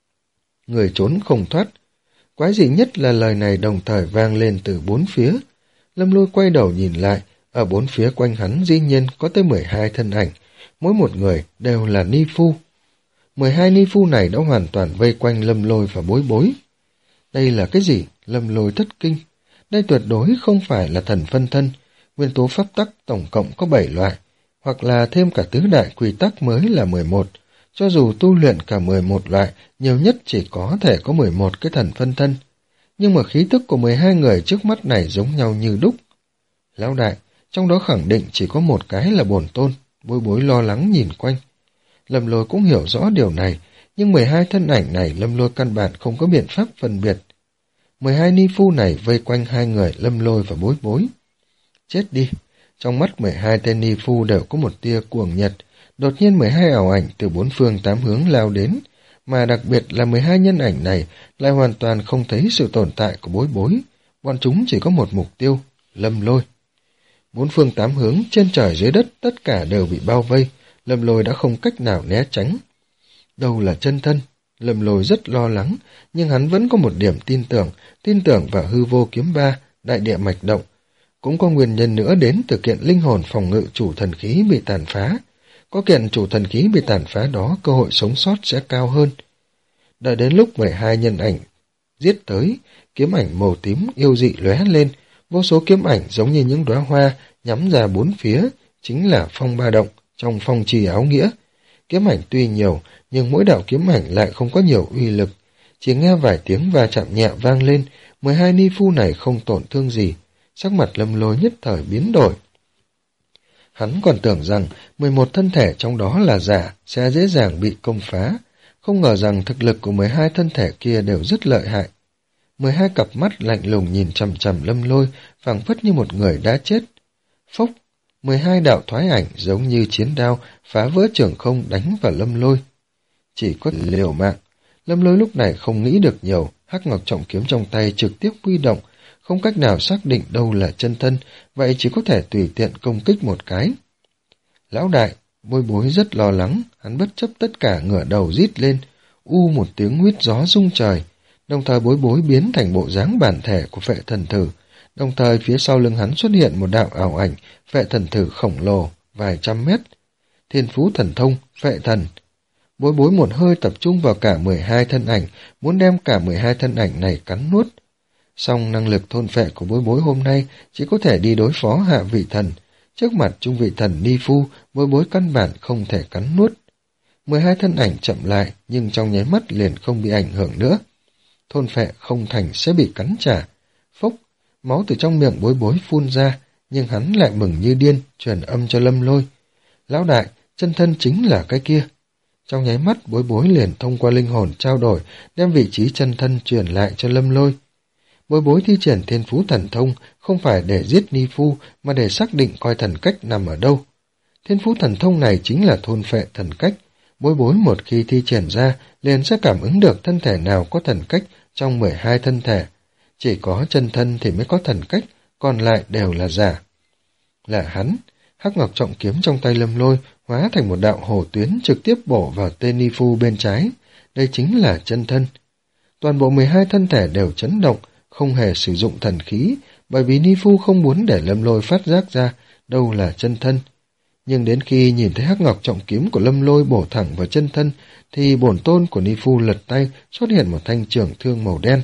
B: Người trốn không thoát. Quái dị nhất là lời này đồng thời vang lên từ bốn phía. Lâm Lôi quay đầu nhìn lại, ở bốn phía quanh hắn dĩ nhiên có tới mười hai thân ảnh, mỗi một người đều là Ni Phu. mười hai Ni Phu này đã hoàn toàn vây quanh Lâm Lôi và Bối Bối. Đây là cái gì? Lâm Lôi thất kinh. Đây tuyệt đối không phải là thần phân thân. Nguyên tố pháp tắc tổng cộng có bảy loại, hoặc là thêm cả tứ đại quy tắc mới là mười một. Cho dù tu luyện cả mười một loại, nhiều nhất chỉ có thể có mười một cái thần phân thân. Nhưng mà khí tức của mười hai người trước mắt này giống nhau như đúc. Lão đại, trong đó khẳng định chỉ có một cái là bổn tôn. Bối Bối lo lắng nhìn quanh. Lâm Lôi cũng hiểu rõ điều này, nhưng mười hai thân ảnh này Lâm Lôi căn bản không có biện pháp phân biệt. mười hai Ni Phu này vây quanh hai người Lâm Lôi và Bối Bối. Chết đi! Trong mắt mười hai tên Ni Phu đều có một tia cuồng nhiệt. Đột nhiên mười hai ảo ảnh từ bốn phương tám hướng lao đến, mà đặc biệt là mười hai nhân ảnh này lại hoàn toàn không thấy sự tồn tại của Bối Bối. Bọn chúng chỉ có một mục tiêu, Lâm Lôi. Bốn phương tám hướng, trên trời dưới đất, tất cả đều bị bao vây. Lâm Lôi đã không cách nào né tránh. Đâu là chân thân? Lâm Lôi rất lo lắng, nhưng hắn vẫn có một điểm tin tưởng, tin tưởng vào hư vô kiếm ba, đại địa mạch động. Cũng có nguyên nhân nữa đến từ kiện linh hồn phòng ngự chủ thần khí bị tàn phá. Có kiện chủ thần khí bị tàn phá đó, cơ hội sống sót sẽ cao hơn. Đợi đến lúc mười hai nhân ảnh giết tới, kiếm ảnh màu tím yêu dị lóe lên, vô số kiếm ảnh giống như những đóa hoa nhắm ra bốn phía, chính là phong ba động trong phong trì áo nghĩa. Kiếm ảnh tuy nhiều, nhưng mỗi đạo kiếm ảnh lại không có nhiều uy lực. Chỉ nghe vài tiếng va chạm nhẹ vang lên, mười hai Ni Phu này không tổn thương gì. Sắc mặt Lâm Lôi nhất thời biến đổi. Hắn còn tưởng rằng mười một thân thể trong đó là giả, sẽ dễ dàng bị công phá. Không ngờ rằng thực lực của mười hai thân thể kia đều rất lợi hại. mười hai cặp mắt lạnh lùng nhìn chằm chằm Lâm Lôi, phảng phất như một người đã chết. Phốc! mười hai đạo thoái ảnh giống như chiến đao phá vỡ trường không đánh vào Lâm Lôi. Chỉ có liều mạng. Lâm Lôi lúc này không nghĩ được nhiều, hắc ngọc trọng kiếm trong tay trực tiếp huy động, không cách nào xác định đâu là chân thân, vậy chỉ có thể tùy tiện công kích một cái. Lão đại, Bối Bối rất lo lắng, hắn bất chấp tất cả ngửa đầu rít lên, u một tiếng huýt gió rung trời, đồng thời Bối Bối biến thành bộ dáng bản thể của Phệ Thần Thử, đồng thời phía sau lưng hắn xuất hiện một đạo ảo ảnh, Phệ Thần Thử khổng lồ, vài trăm mét. Thiên phú thần thông, Phệ Thần. Bối Bối một hơi tập trung vào cả mười hai thân ảnh, muốn đem cả mười hai thân ảnh này cắn nuốt. Song năng lực thôn phệ của Bối Bối hôm nay chỉ có thể đi đối phó hạ vị thần. Trước mặt trung vị thần Ni Phu, Bối Bối căn bản không thể cắn nuốt. mười hai thân ảnh chậm lại, nhưng trong nháy mắt liền không bị ảnh hưởng nữa. Thôn phệ không thành sẽ bị cắn trả. Phốc, máu từ trong miệng Bối Bối phun ra, nhưng hắn lại mừng như điên, truyền âm cho Lâm Lôi. Lão đại, chân thân chính là cái kia. Trong nháy mắt Bối Bối liền thông qua linh hồn trao đổi, đem vị trí chân thân truyền lại cho Lâm Lôi. Bối Bối thi triển thiên phú thần thông không phải để giết Ni Phu, mà để xác định coi thần cách nằm ở đâu. Thiên phú thần thông này chính là thôn phệ thần cách. Bối Bối một khi thi triển ra, liền sẽ cảm ứng được thân thể nào có thần cách trong mười hai thân thể. Chỉ có chân thân thì mới có thần cách, còn lại đều là giả. Là hắn, hắc ngọc trọng kiếm trong tay Lâm Lôi hóa thành một đạo hổ tuyến trực tiếp bổ vào tên Ni Phu bên trái. Đây chính là chân thân. Toàn bộ mười hai thân thể đều chấn động, không hề sử dụng thần khí, bởi vì Ni Phu không muốn để Lâm Lôi phát giác ra đâu là chân thân. Nhưng đến khi nhìn thấy hắc ngọc trọng kiếm của Lâm Lôi bổ thẳng vào chân thân, thì bổn tôn của Ni Phu lật tay xuất hiện một thanh trường thương màu đen.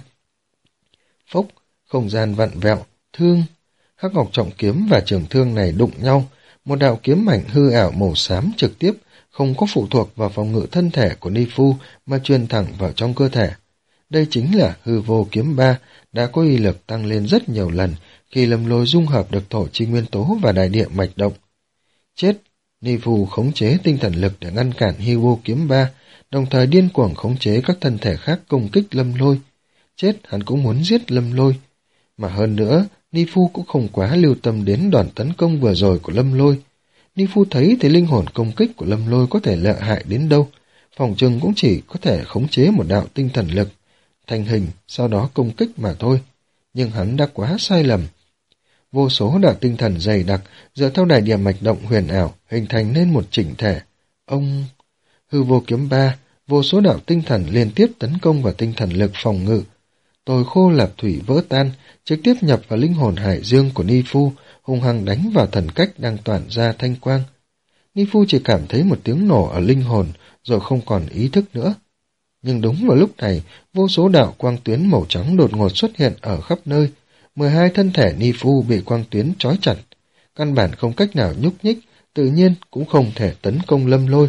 B: Phốc, không gian vặn vẹo, thương. Hắc ngọc trọng kiếm và trường thương này đụng nhau, một đạo kiếm mảnh hư ảo màu xám trực tiếp, không có phụ thuộc vào phòng ngự thân thể của Ni Phu mà truyền thẳng vào trong cơ thể. Đây chính là hư vô kiếm ba, đã có uy lực tăng lên rất nhiều lần khi Lâm Lôi dung hợp được thổ chi nguyên tố và đại địa mạch động. Chết! Ni Phu khống chế tinh thần lực để ngăn cản hư vô kiếm ba, đồng thời điên cuồng khống chế các thân thể khác công kích Lâm Lôi. Chết, hắn cũng muốn giết Lâm Lôi. Mà hơn nữa, Ni Phu cũng không quá lưu tâm đến đòn tấn công vừa rồi của Lâm Lôi. Ni Phu thấy thì linh hồn công kích của Lâm Lôi có thể lợi hại đến đâu, phòng chừng cũng chỉ có thể khống chế một đạo tinh thần lực, thành hình, sau đó công kích mà thôi. Nhưng hắn đã quá sai lầm. Vô số đạo tinh thần dày đặc dựa theo đại điểm mạch động huyền ảo hình thành nên một chỉnh thể. Ông... Hư vô kiếm ba, vô số đạo tinh thần liên tiếp tấn công vào tinh thần lực phòng ngự. Tồi khô lạp thủy vỡ tan, trực tiếp nhập vào linh hồn hải dương của Ni Phu, hung hăng đánh vào thần cách đang tỏa ra thanh quang. Ni Phu chỉ cảm thấy một tiếng nổ ở linh hồn, rồi không còn ý thức nữa. Nhưng đúng vào lúc này, vô số đạo quang tuyến màu trắng đột ngột xuất hiện ở khắp nơi. mười hai thân thể Ni Phu bị quang tuyến trói chặt, căn bản không cách nào nhúc nhích, tự nhiên cũng không thể tấn công Lâm Lôi.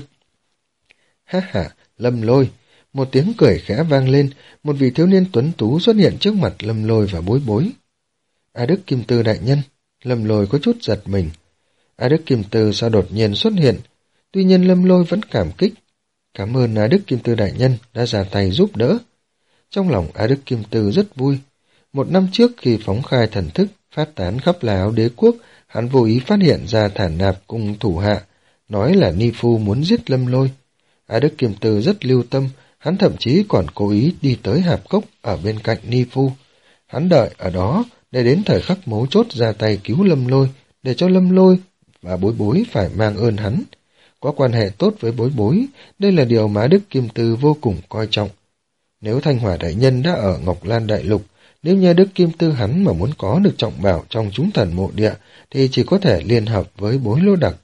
B: Ha ha, Lâm Lôi! Một tiếng cười khẽ vang lên, một vị thiếu niên tuấn tú xuất hiện trước mặt Lâm Lôi và Bối Bối. A Đức Kim Tư đại nhân, Lâm Lôi có chút giật mình. A Đức Kim Tư sao đột nhiên xuất hiện? Tuy nhiên Lâm Lôi vẫn cảm kích. Cảm ơn A Đức Kim Tư đại nhân đã ra tay giúp đỡ. Trong lòng A Đức Kim Tư rất vui. Một năm trước khi phóng khai thần thức, phát tán khắp là áo đế quốc, hắn vô ý phát hiện ra Thản Nạp cùng thủ hạ, nói là Ni Phu muốn giết Lâm Lôi. A Đức Kim Tư rất lưu tâm, hắn thậm chí còn cố ý đi tới hạp cốc ở bên cạnh Ni Phu. Hắn đợi ở đó để đến thời khắc mấu chốt ra tay cứu Lâm Lôi, để cho Lâm Lôi và Bối Bối phải mang ơn hắn. Có quan hệ tốt với Bối Bối, đây là điều mà Đức Kim Tư vô cùng coi trọng. Nếu Thanh Hỏa đại nhân đã ở Ngọc Lan đại lục, nếu như Đức Kim Tư hắn mà muốn có được trọng bảo trong chúng thần mộ địa, thì chỉ có thể liên hợp với Bối Lô Đặc.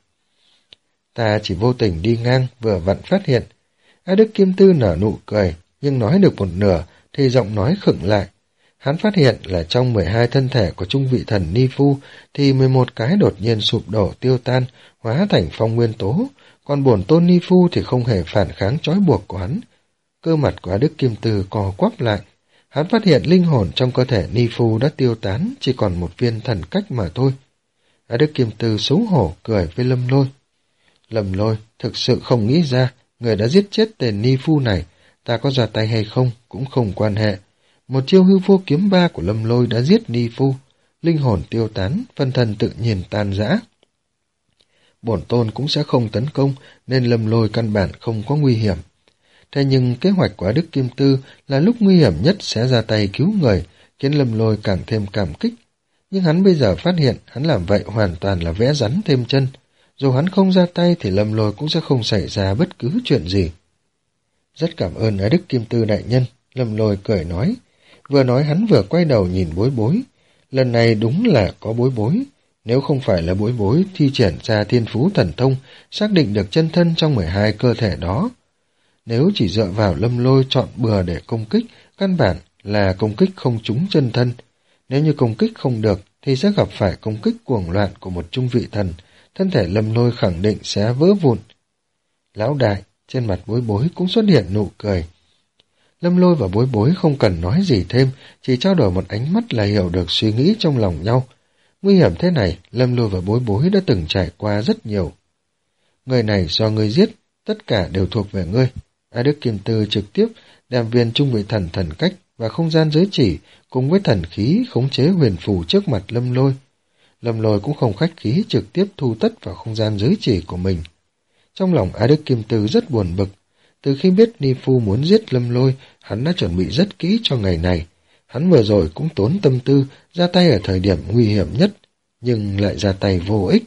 B: Ta chỉ vô tình đi ngang, vừa vặn phát hiện. A Đức Kim Tư nở nụ cười, nhưng nói được một nửa, thì giọng nói khựng lại. Hắn phát hiện là trong mười hai thân thể của trung vị thần Ni Phu, thì mười một cái đột nhiên sụp đổ tiêu tan, hóa thành phong nguyên tố, còn bổn tôn Ni Phu thì không hề phản kháng trói buộc của hắn. Cơ mặt của A Đức Kim Tư co quắp lại. Hắn phát hiện linh hồn trong cơ thể Ni Phu đã tiêu tán, chỉ còn một viên thần cách mà thôi. A Đức Kim Tư xấu hổ cười với Lâm Lôi. Lâm Lôi, thực sự không nghĩ ra, người đã giết chết tên Ni Phu này, ta có ra tay hay không cũng không quan hệ. Một chiêu hư vô kiếm ba của Lâm Lôi đã giết Ni Phu, linh hồn tiêu tán, phân thân tự nhiên tan rã. Bổn tôn cũng sẽ không tấn công, nên Lâm Lôi căn bản không có nguy hiểm. Thế nhưng kế hoạch của Đức Kim Tư là lúc nguy hiểm nhất sẽ ra tay cứu người, khiến Lâm Lôi càng thêm cảm kích. Nhưng hắn bây giờ phát hiện hắn làm vậy hoàn toàn là vẽ rắn thêm chân. Dù hắn không ra tay thì Lâm Lôi cũng sẽ không xảy ra bất cứ chuyện gì. Rất cảm ơn Á Đức Kim Tư đại nhân, Lâm Lôi cười nói. Vừa nói hắn vừa quay đầu nhìn Bối Bối. Lần này đúng là có Bối Bối. Nếu không phải là Bối Bối thi triển ra thiên phú thần thông, xác định được chân thân trong mười hai cơ thể đó. Nếu chỉ dựa vào Lâm Lôi chọn bừa để công kích, căn bản là công kích không trúng chân thân. Nếu như công kích không được, thì sẽ gặp phải công kích cuồng loạn của một trung vị thần, thân thể Lâm Lôi khẳng định sẽ vỡ vụn. Lão đại, trên mặt Bối Bối cũng xuất hiện nụ cười. Lâm Lôi và Bối Bối không cần nói gì thêm, chỉ trao đổi một ánh mắt là hiểu được suy nghĩ trong lòng nhau. Nguy hiểm thế này, Lâm Lôi và Bối Bối đã từng trải qua rất nhiều. Người này do ngươi giết, tất cả đều thuộc về ngươi. A Đức Kim Tư trực tiếp đem viên trung vị thần thần cách và không gian giới chỉ cùng với thần khí khống chế huyền phù trước mặt Lâm Lôi. Lâm Lôi cũng không khách khí trực tiếp thu tất vào không gian giới chỉ của mình. Trong lòng A Đức Kim Tư rất buồn bực. Từ khi biết Ni Phu muốn giết Lâm Lôi, hắn đã chuẩn bị rất kỹ cho ngày này. Hắn vừa rồi cũng tốn tâm tư ra tay ở thời điểm nguy hiểm nhất, nhưng lại ra tay vô ích.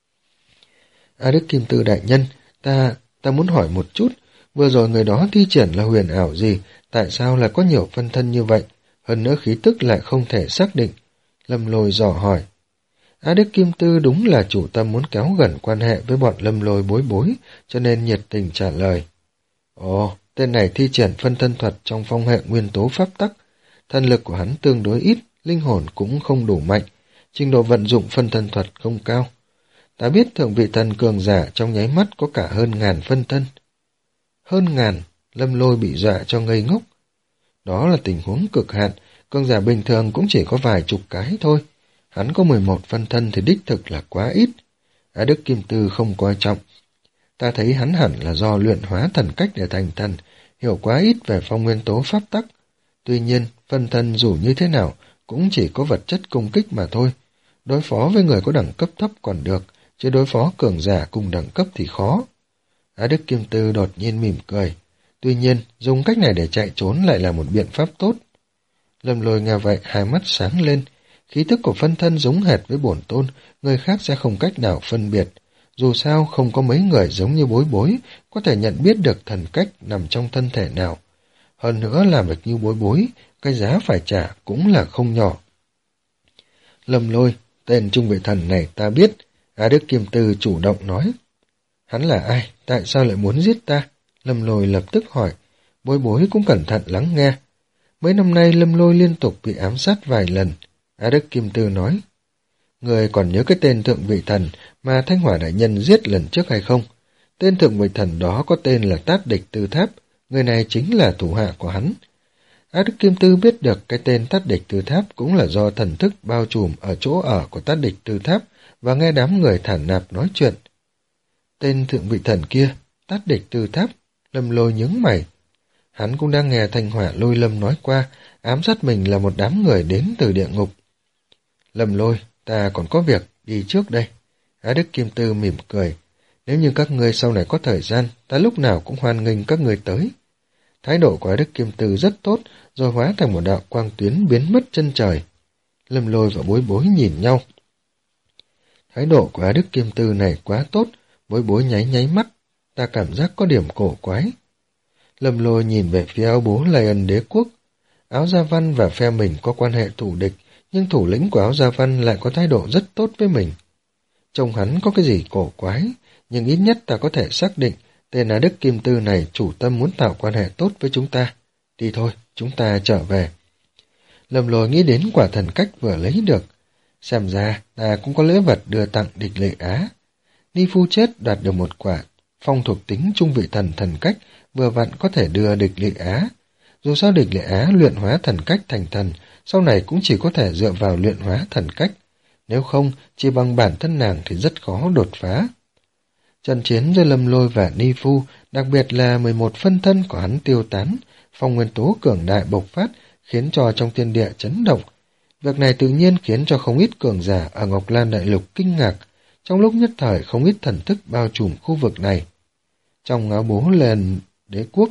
B: A Đức Kim Tư đại nhân, ta, ta muốn hỏi một chút, vừa rồi người đó thi triển là huyền ảo gì, tại sao lại có nhiều phân thân như vậy, hơn nữa khí tức lại không thể xác định. Lâm Lôi dò hỏi. A Đức Kim Tư đúng là chủ tâm muốn kéo gần quan hệ với bọn Lâm Lôi Bối Bối, cho nên nhiệt tình trả lời. Ồ, tên này thi triển phân thân thuật trong phong hệ nguyên tố pháp tắc. Thân lực của hắn tương đối ít, linh hồn cũng không đủ mạnh, trình độ vận dụng phân thân thuật không cao. Ta biết thượng vị thần cường giả trong nháy mắt có cả hơn ngàn phân thân. Hơn ngàn, Lâm Lôi bị dọa cho ngây ngốc. Đó là tình huống cực hạn, cường giả bình thường cũng chỉ có vài chục cái thôi. Hắn có mười một phân thân thì đích thực là quá ít. A Đức Kim Tư không coi trọng. Ta thấy hắn hẳn là do luyện hóa thần cách để thành thần, hiểu quá ít về phong nguyên tố pháp tắc. Tuy nhiên, phân thân dù như thế nào cũng chỉ có vật chất công kích mà thôi. Đối phó với người có đẳng cấp thấp còn được, chứ đối phó cường giả cùng đẳng cấp thì khó. A Đức Kim Tư đột nhiên mỉm cười. Tuy nhiên, dùng cách này để chạy trốn lại là một biện pháp tốt. Lâm Lôi nghe vậy, hai mắt sáng lên. Khí tức của phân thân giống hệt với bổn tôn, người khác sẽ không cách nào phân biệt. Dù sao, không có mấy người giống như Bối Bối, có thể nhận biết được thần cách nằm trong thân thể nào. Hơn nữa, làm việc như Bối Bối, cái giá phải trả cũng là không nhỏ. Lâm Lôi, tên trung vị thần này ta biết, A Đức Kim Tư chủ động nói. Hắn là ai? Tại sao lại muốn giết ta? Lâm Lôi lập tức hỏi. Bối Bối cũng cẩn thận lắng nghe. Mấy năm nay Lâm Lôi liên tục bị ám sát vài lần. A Đức Kim Tư nói. Người còn nhớ cái tên thượng vị thần mà Thanh Hỏa đại nhân giết lần trước hay không? Tên thượng vị thần đó có tên là Tát Địch Tư Tháp. Người này chính là thủ hạ của hắn. A Đức Kim Tư biết được cái tên Tát Địch Tư Tháp cũng là do thần thức bao trùm ở chỗ ở của Tát Địch Tư Tháp và nghe đám người thản nạp nói chuyện. Tên thượng vị thần kia, Tát Địch Tư Tháp, Lâm Lôi nhướng mày. Hắn cũng đang nghe Thanh Hỏa Lôi Lâm nói qua, ám sát mình là một đám người đến từ địa ngục. Lâm Lôi, ta còn có việc, đi trước đây. A Đức Kim Tư mỉm cười. Nếu như các ngươi sau này có thời gian, ta lúc nào cũng hoan nghênh các ngươi tới. Thái độ của A Đức Kim Tư rất tốt, rồi hóa thành một đạo quang tuyến biến mất chân trời. Lâm Lôi và Bối Bối nhìn nhau. Thái độ của A Đức Kim Tư này quá tốt, Bối Bối nháy nháy mắt, ta cảm giác có điểm cổ quái. Lâm Lôi nhìn về phía áo bố Lây Ân Đế Quốc. Áo Gia Văn và phe mình có quan hệ thù địch, nhưng thủ lĩnh của Áo Gia Văn lại có thái độ rất tốt với mình. Trông hắn có cái gì cổ quái, nhưng ít nhất ta có thể xác định tên A Đức Kim Tư này chủ tâm muốn tạo quan hệ tốt với chúng ta. Đi thôi, chúng ta trở về. Lâm Lôi nghĩ đến quả thần cách vừa lấy được. Xem ra, ta cũng có lễ vật đưa tặng Địch Lệ Á. Ni Phu chết đoạt được một quả phong thuộc tính trung vị thần thần cách, vừa vặn có thể đưa Địch Lệ Á. Dù sao Địch Lệ Á luyện hóa thần cách thành thần, sau này cũng chỉ có thể dựa vào luyện hóa thần cách. Nếu không, chỉ bằng bản thân nàng thì rất khó đột phá. Trận chiến giữa Lâm Lôi và Ni Phu, đặc biệt là mười một phân thân của hắn tiêu tán, phong nguyên tố cường đại bộc phát, khiến cho trong thiên địa chấn động. Việc này tự nhiên khiến cho không ít cường giả ở Ngọc Lan Đại Lục kinh ngạc, trong lúc nhất thời không ít thần thức bao trùm khu vực này. Trong áo bố lên đế quốc,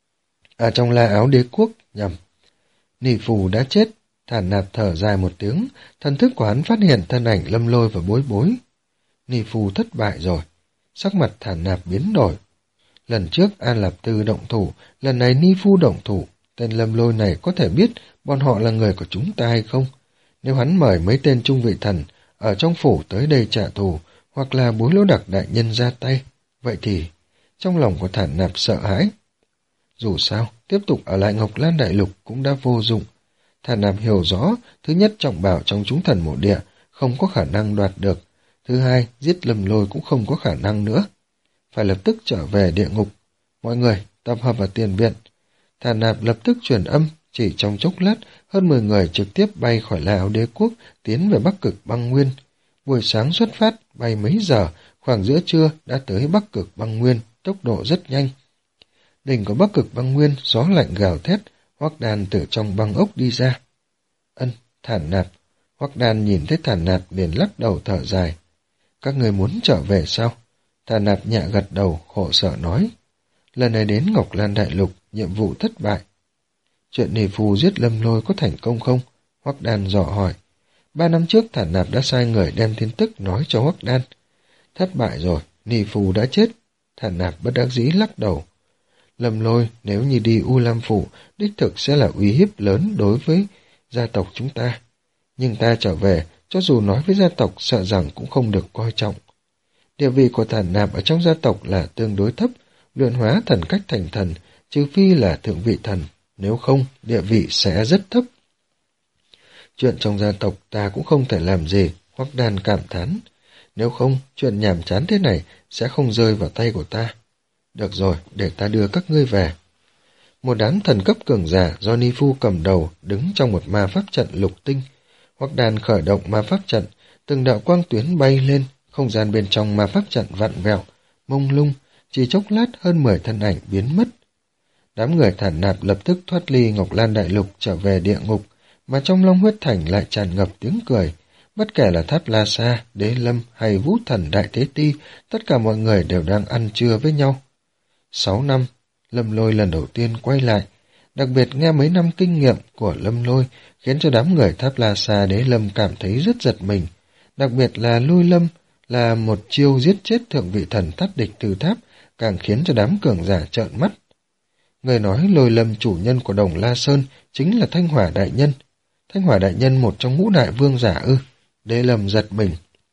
B: à trong la áo đế quốc, nhầm. Ni Phu đã chết, Thản Nạp thở dài một tiếng, thần thức của hắn phát hiện thân ảnh Lâm Lôi và Bối Bối. Ni Phu thất bại rồi, sắc mặt Thản Nạp biến đổi. Lần trước An Lạp Tư động thủ, lần này Ni Phu động thủ, tên Lâm Lôi này có thể biết bọn họ là người của chúng ta hay không? Nếu hắn mời mấy tên trung vị thần ở trong phủ tới đây trả thù, hoặc là Bối Lỗ Đặc đại nhân ra tay, vậy thì trong lòng của Thản Nạp sợ hãi. Dù sao, tiếp tục ở lại Ngọc Lan Đại Lục cũng đã vô dụng. Thản Nạp hiểu rõ, thứ nhất trọng bảo trong chúng thần mộ địa không có khả năng đoạt được, thứ hai giết Lâm Lôi cũng không có khả năng nữa. Phải lập tức trở về địa ngục. Mọi người tập hợp ở tiền viện. Thản Nạp lập tức truyền âm, chỉ trong chốc lát hơn mười người trực tiếp bay khỏi La Áo Đế Quốc tiến về Bắc Cực Băng Nguyên. Buổi sáng xuất phát, bay mấy giờ, khoảng giữa trưa đã tới Bắc Cực Băng Nguyên, tốc độ rất nhanh. Đỉnh của Bắc Cực Băng Nguyên, gió lạnh gào thét, Hoắc Đan từ trong băng ốc đi ra. Ân, Thản Nạp. Hoắc Đan nhìn thấy Thản Nạp liền lắc đầu thở dài. Các người muốn trở về sao? Thản Nạp nhẹ gật đầu, khổ sở nói. Lần này đến Ngọc Lan Đại Lục, nhiệm vụ thất bại. Chuyện Ni Phu giết Lâm Lôi có thành công không? Hoắc Đan dò hỏi. Ba năm trước Thản Nạp đã sai người đem tin tức nói cho Hoắc Đan. Thất bại rồi, Ni Phu đã chết. Thản Nạp bất đắc dĩ lắc đầu. Lâm Lôi nếu như đi U Lam Phủ, đích thực sẽ là uy hiếp lớn đối với gia tộc chúng ta. Nhưng ta trở về, cho dù nói với gia tộc sợ rằng cũng không được coi trọng. Địa vị của Thản Nạp ở trong gia tộc là tương đối thấp, luyện hóa thần cách thành thần, trừ phi là thượng vị thần, nếu không địa vị sẽ rất thấp. Chuyện trong gia tộc ta cũng không thể làm gì, Hoắc Đan cảm thán. Nếu không, chuyện nhàm chán thế này sẽ không rơi vào tay của ta. Được rồi, để ta đưa các ngươi về. Một đám thần cấp cường giả do Ni Phu cầm đầu đứng trong một ma pháp trận lục tinh. Hoắc Đan khởi động ma pháp trận, từng đạo quang tuyến bay lên, không gian bên trong ma pháp trận vặn vẹo, mông lung, chỉ chốc lát hơn mười thân ảnh biến mất. Đám người Thản Nạp lập tức thoát ly Ngọc Lan Đại Lục trở về địa ngục, mà trong Long Huyết Thành lại tràn ngập tiếng cười. Bất kể là Tháp La Sa, Đế Lâm hay Vũ Thần Đại Thế Ti, tất cả mọi người đều đang ăn trưa với nhau. Sáu năm, Lâm Lôi lần đầu tiên quay lại, đặc biệt nghe mấy năm kinh nghiệm của Lâm Lôi khiến cho đám người Tháp La Sa Đế Lâm cảm thấy rất giật mình, đặc biệt là Lôi Lâm là một chiêu giết chết thượng vị thần thất địch từ tháp, càng khiến cho đám cường giả trợn mắt. Người nói Lôi Lâm chủ nhân của Đồng La Sơn chính là Thanh Hỏa đại nhân. Thanh Hỏa đại nhân một trong ngũ đại vương giả ư? Đế Lâm giật mình.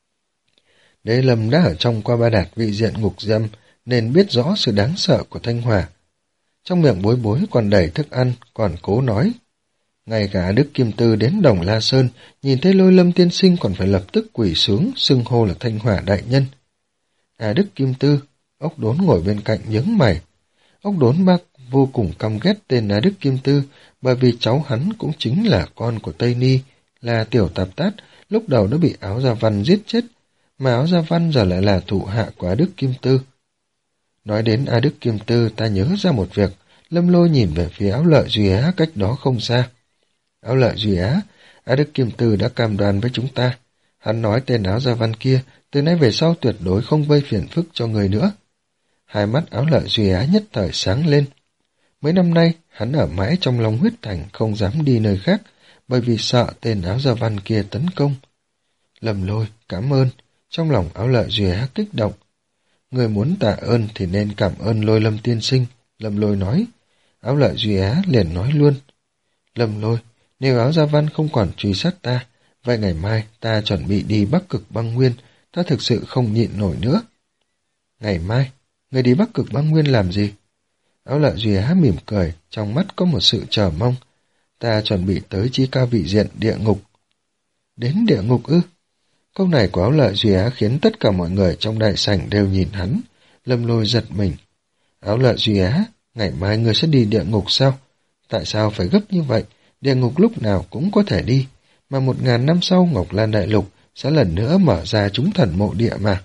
B: Đế Lâm đã ở trong Qua Ba Đạt vị diện ngục giam nên biết rõ sự đáng sợ của Thanh Hỏa. Trong miệng bối bối còn đầy thức ăn, còn cố nói. Ngay cả Đức Kim Tư đến Đồng La Sơn, nhìn thấy Lôi Lâm tiên sinh còn phải lập tức quỳ xuống, xưng hô là Thanh Hỏa đại nhân. À Đức Kim Tư, Ốc Đốn ngồi bên cạnh nhướng mày. Ốc Đốn bác vô cùng căm ghét tên Á Đức Kim Tư, bởi vì cháu hắn cũng chính là con của Tây Ni, là Tiểu Tạp Tát, lúc đầu đã bị Áo Gia Văn giết chết, mà Áo Gia Văn giờ lại là thủ hạ của Á Đức Kim Tư. Nói đến Á Đức Kim Tư, ta nhớ ra một việc. Lâm Lôi nhìn về phía Áo Lợi Duy Á cách đó không xa. Áo Lợi Duy Á, Á Đức Kim Tư đã cam đoan với chúng ta. Hắn nói tên Áo Gia Văn kia, từ nay về sau tuyệt đối không gây phiền phức cho người nữa. Hai mắt Áo Lợi Duy Á nhất thời sáng lên. Mấy năm nay, hắn ở mãi trong Long Huyết Thành, không dám đi nơi khác, bởi vì sợ tên Áo Gia Văn kia tấn công. Lâm Lôi, cảm ơn. Trong lòng Áo Lợi Duy Á kích động. Người muốn tạ ơn thì nên cảm ơn Lôi Lâm tiên sinh, Lâm Lôi nói. Áo Lợi Duy Á liền nói luôn. Lâm Lôi, nếu Áo Gia Văn không còn truy sát ta, vậy ngày mai ta chuẩn bị đi Bắc Cực Băng Nguyên, ta thực sự không nhịn nổi nữa. Ngày mai, người đi Bắc Cực Băng Nguyên làm gì? Áo Lợi Duy Á mỉm cười, trong mắt có một sự chờ mong. Ta chuẩn bị tới chí cao vị diện địa ngục. Đến địa ngục ư? Câu này của Áo Lợi Duy Á khiến tất cả mọi người trong đại sảnh đều nhìn hắn. Lâm Lôi giật mình. Áo Lợi Duy Á, ngày mai ngươi sẽ đi địa ngục sao? Tại sao phải gấp như vậy? Địa ngục lúc nào cũng có thể đi, mà một ngàn năm sau Ngọc Lan Đại Lục sẽ lần nữa mở ra chúng thần mộ địa mà.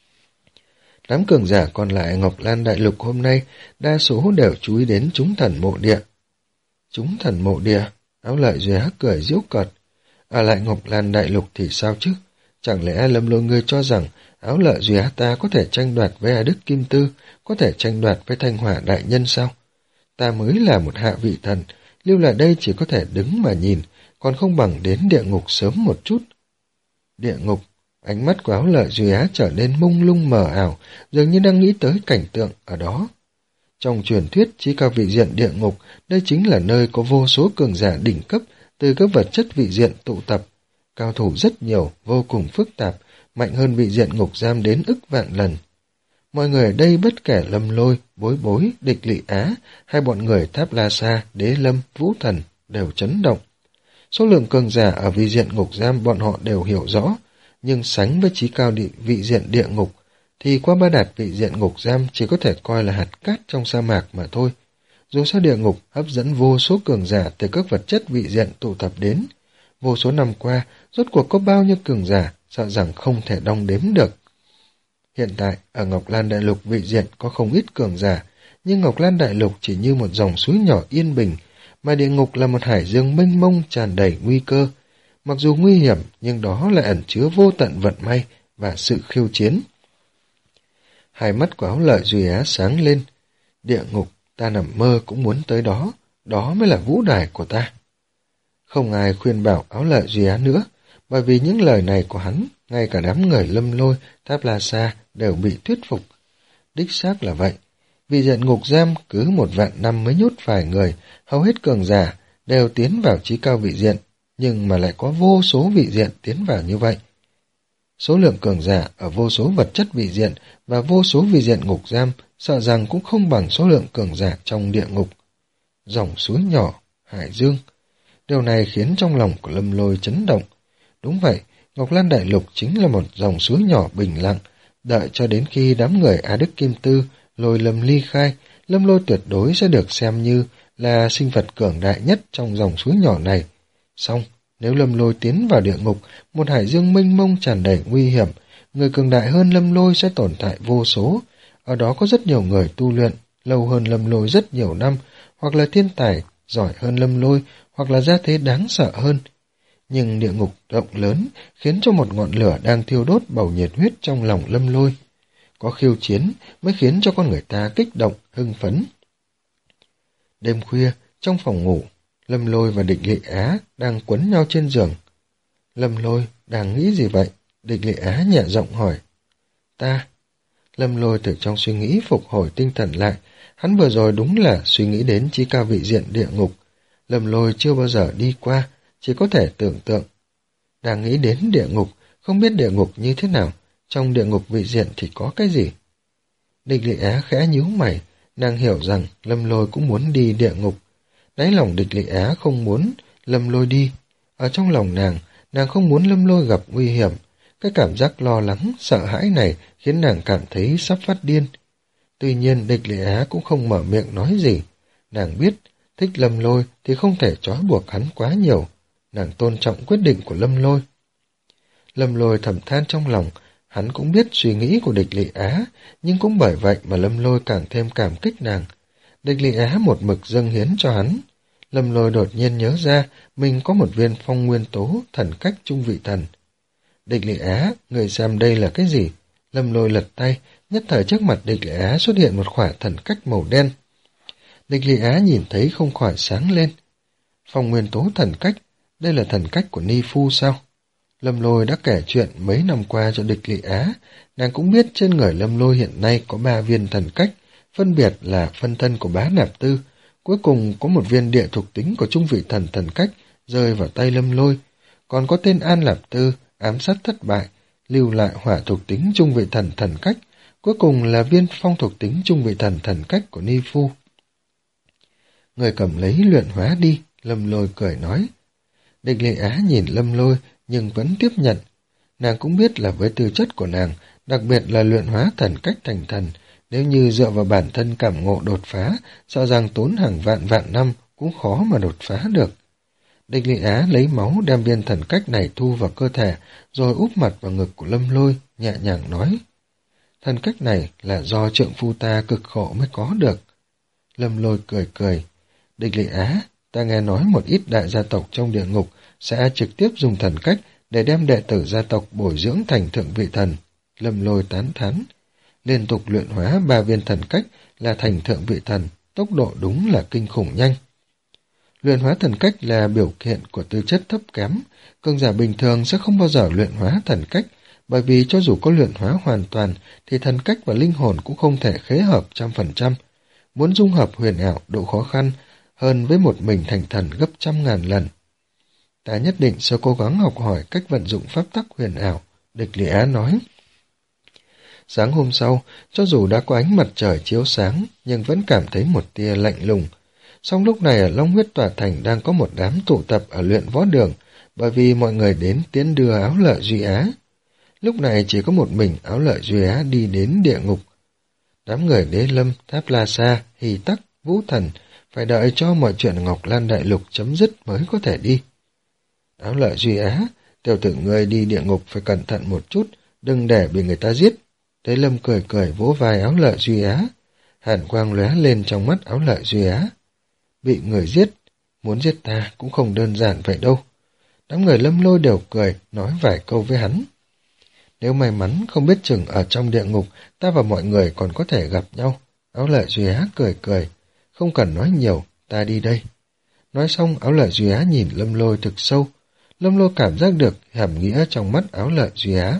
B: Đám cường giả còn lại Ngọc Lan Đại Lục hôm nay đa số đều chú ý đến chúng thần mộ địa. Chúng thần mộ địa? Áo Lợi Duy Á cười giễu cợt. Ở lại Ngọc Lan Đại Lục thì sao chứ? Chẳng lẽ Lâm Lôi ngươi cho rằng Áo Lợi Duy Á ta có thể tranh đoạt với A Đức Kim Tư, có thể tranh đoạt với Thanh Hỏa đại nhân sao? Ta mới là một hạ vị thần, lưu lại đây chỉ có thể đứng mà nhìn, còn không bằng đến địa ngục sớm một chút. Địa ngục, ánh mắt của Áo Lợi Duy Á trở nên mông lung mờ ảo, dường như đang nghĩ tới cảnh tượng ở đó. Trong truyền thuyết chí cao vị diện địa ngục, đây chính là nơi có vô số cường giả đỉnh cấp từ các vật chất vị diện tụ tập. Cao thủ rất nhiều, vô cùng phức tạp, mạnh hơn vị diện ngục giam đến ức vạn lần. Mọi người ở đây bất kể Lâm Lôi, Bối Bối, Địch Lị Á, hay bọn người Tháp La Sa, Đế Lâm, Vũ Thần đều chấn động. Số lượng cường giả ở vị diện ngục giam bọn họ đều hiểu rõ, nhưng sánh với chí cao địa, vị diện địa ngục, thì Qua Ba Đạt vị diện ngục giam chỉ có thể coi là hạt cát trong sa mạc mà thôi. Dù sao địa ngục hấp dẫn vô số cường giả từ các vật chất vị diện tụ tập đến. Vô số năm qua, rốt cuộc có bao nhiêu cường giả, sợ rằng không thể đong đếm được. Hiện tại, ở Ngọc Lan Đại Lục vị diện có không ít cường giả, nhưng Ngọc Lan Đại Lục chỉ như một dòng suối nhỏ yên bình, mà địa ngục là một hải dương mênh mông tràn đầy nguy cơ. Mặc dù nguy hiểm, nhưng đó lại ẩn chứa vô tận vận may và sự khiêu chiến. Hai mắt của Áo Lợi Duy Á sáng lên. Địa ngục, ta nằm mơ cũng muốn tới đó, đó mới là vũ đài của ta. Không ai khuyên bảo Áo Lợi Duy Á nữa, bởi vì những lời này của hắn, ngay cả đám người Lâm Lôi, Tháp La Sa đều bị thuyết phục. Đích xác là vậy. Vị diện ngục giam cứ một vạn năm mới nhốt vài người, hầu hết cường giả đều tiến vào chí cao vị diện, nhưng mà lại có vô số vị diện tiến vào như vậy. Số lượng cường giả ở vô số vật chất vị diện và vô số vị diện ngục giam sợ rằng cũng không bằng số lượng cường giả trong địa ngục. Dòng suối nhỏ, hải dương. Điều này khiến trong lòng của Lâm Lôi chấn động. Đúng vậy, Ngọc Lan Đại Lục chính là một dòng suối nhỏ bình lặng. Đợi cho đến khi đám người Á Đức Kim Tư, Lôi Lâm ly khai, Lâm Lôi tuyệt đối sẽ được xem như là sinh vật cường đại nhất trong dòng suối nhỏ này. Xong, nếu Lâm Lôi tiến vào địa ngục, một hải dương mênh mông tràn đầy nguy hiểm, người cường đại hơn Lâm Lôi sẽ tồn tại vô số. Ở đó có rất nhiều người tu luyện, lâu hơn Lâm Lôi rất nhiều năm, hoặc là thiên tài, giỏi hơn Lâm Lôi, hoặc là gia thế đáng sợ hơn. Nhưng địa ngục rộng lớn khiến cho một ngọn lửa đang thiêu đốt bầu nhiệt huyết trong lòng Lâm Lôi. Có khiêu chiến mới khiến cho con người ta kích động, hưng phấn. Đêm khuya, trong phòng ngủ, Lâm Lôi và Địch Lệ Á đang quấn nhau trên giường. Lâm Lôi đang nghĩ gì vậy? Địch Lệ Á nhẹ giọng hỏi. Ta. Lâm Lôi từ trong suy nghĩ phục hồi tinh thần lại. Hắn vừa rồi đúng là suy nghĩ đến chí cao vị diện địa ngục. Lâm Lôi chưa bao giờ đi qua, chỉ có thể tưởng tượng. Đang nghĩ đến địa ngục, không biết địa ngục như thế nào, trong địa ngục vị diện thì có cái gì? Địch Lệ Á khẽ nhíu mày, nàng hiểu rằng Lâm Lôi cũng muốn đi địa ngục. Đáy lòng Địch Lệ Á không muốn Lâm Lôi đi. Ở trong lòng nàng, nàng không muốn Lâm Lôi gặp nguy hiểm. Cái cảm giác lo lắng, sợ hãi này khiến nàng cảm thấy sắp phát điên. Tuy nhiên Địch Lệ Á cũng không mở miệng nói gì. Nàng biết, thích Lâm Lôi thì không thể trói buộc hắn quá nhiều. Nàng tôn trọng quyết định của Lâm Lôi. Lâm Lôi thầm than trong lòng, hắn cũng biết suy nghĩ của Địch Lệ Á, nhưng cũng bởi vậy mà Lâm Lôi càng thêm cảm kích nàng. Địch Lệ Á một mực dâng hiến cho hắn. Lâm Lôi đột nhiên nhớ ra mình có một viên phong nguyên tố thần cách trung vị thần. Địch Lệ Á, người xem đây là cái gì? Lâm Lôi lật tay, nhất thời trước mặt Địch Lệ Á xuất hiện một khỏa thần cách màu đen. Địch Lệ Á nhìn thấy không khỏi sáng lên. Phong nguyên tố thần cách, đây là thần cách của Ni Phu sao? Lâm Lôi đã kể chuyện mấy năm qua cho Địch Lệ Á, nàng cũng biết trên người Lâm Lôi hiện nay có ba viên thần cách, phân biệt là phân thân của Bá Nạp Tư, cuối cùng có một viên địa thuộc tính của trung vị thần thần cách rơi vào tay Lâm Lôi, còn có tên An Lạp Tư, ám sát thất bại, lưu lại hỏa thuộc tính trung vị thần thần cách, cuối cùng là viên phong thuộc tính trung vị thần thần cách của Ni Phu. Người cầm lấy luyện hóa đi, Lâm Lôi cười nói. Địch Lệ Á nhìn Lâm Lôi nhưng vẫn tiếp nhận. Nàng cũng biết là với tư chất của nàng, đặc biệt là luyện hóa thần cách thành thần, nếu như dựa vào bản thân cảm ngộ đột phá, sợ rằng tốn hàng vạn vạn năm cũng khó mà đột phá được. Địch Lệ Á lấy máu đem viên thần cách này thu vào cơ thể, rồi úp mặt vào ngực của Lâm Lôi, nhẹ nhàng nói. Thần cách này là do trượng phu ta cực khổ mới có được. Lâm Lôi cười cười. Địch Lệ Á, ta nghe nói một ít đại gia tộc trong địa ngục sẽ trực tiếp dùng thần cách để đem đệ tử gia tộc bồi dưỡng thành thượng vị thần. Lâm Lôi tán thán. Liên tục luyện hóa ba viên thần cách là thành thượng vị thần, tốc độ đúng là kinh khủng nhanh. Luyện hóa thần cách là biểu hiện của tư chất thấp kém, cường giả bình thường sẽ không bao giờ luyện hóa thần cách, bởi vì cho dù có luyện hóa hoàn toàn thì thần cách và linh hồn cũng không thể khế hợp trăm phần trăm. Muốn dung hợp huyền ảo độ khó khăn hơn với một mình thành thần gấp trăm ngàn lần. Ta nhất định sẽ cố gắng học hỏi cách vận dụng pháp tắc huyền ảo, Địch Lệ Á nói. Sáng hôm sau, cho dù đã có ánh mặt trời chiếu sáng, nhưng vẫn cảm thấy một tia lạnh lùng. Song lúc này ở Long Huyết Tòa Thành đang có một đám tụ tập ở luyện võ đường, bởi vì mọi người đến tiến đưa Áo Lợi Duy Á. Lúc này chỉ có một mình Áo Lợi Duy Á đi đến địa ngục. Đám người Đế Lâm, Tháp La Sa, Hì Tắc, Vũ Thần phải đợi cho mọi chuyện Ngọc Lan Đại Lục chấm dứt mới có thể đi. Áo Lợi Duy Á, tiểu tử ngươi đi địa ngục phải cẩn thận một chút, đừng để bị người ta giết. Đế Lâm cười cười vỗ vai Áo Lợi Duy Á. Hàn quang lóe lên trong mắt Áo Lợi Duy Á. Bị người giết, muốn giết ta cũng không đơn giản vậy đâu. Đám người Lâm Lôi đều cười, nói vài câu với hắn. Nếu may mắn không biết chừng ở trong địa ngục, ta và mọi người còn có thể gặp nhau. Áo Lợi Duy Á cười cười. Không cần nói nhiều, ta đi đây. Nói xong Áo Lợi Duy Á nhìn Lâm Lôi thực sâu. Lâm Lôi cảm giác được hàm nghĩa trong mắt Áo Lợi Duy Á.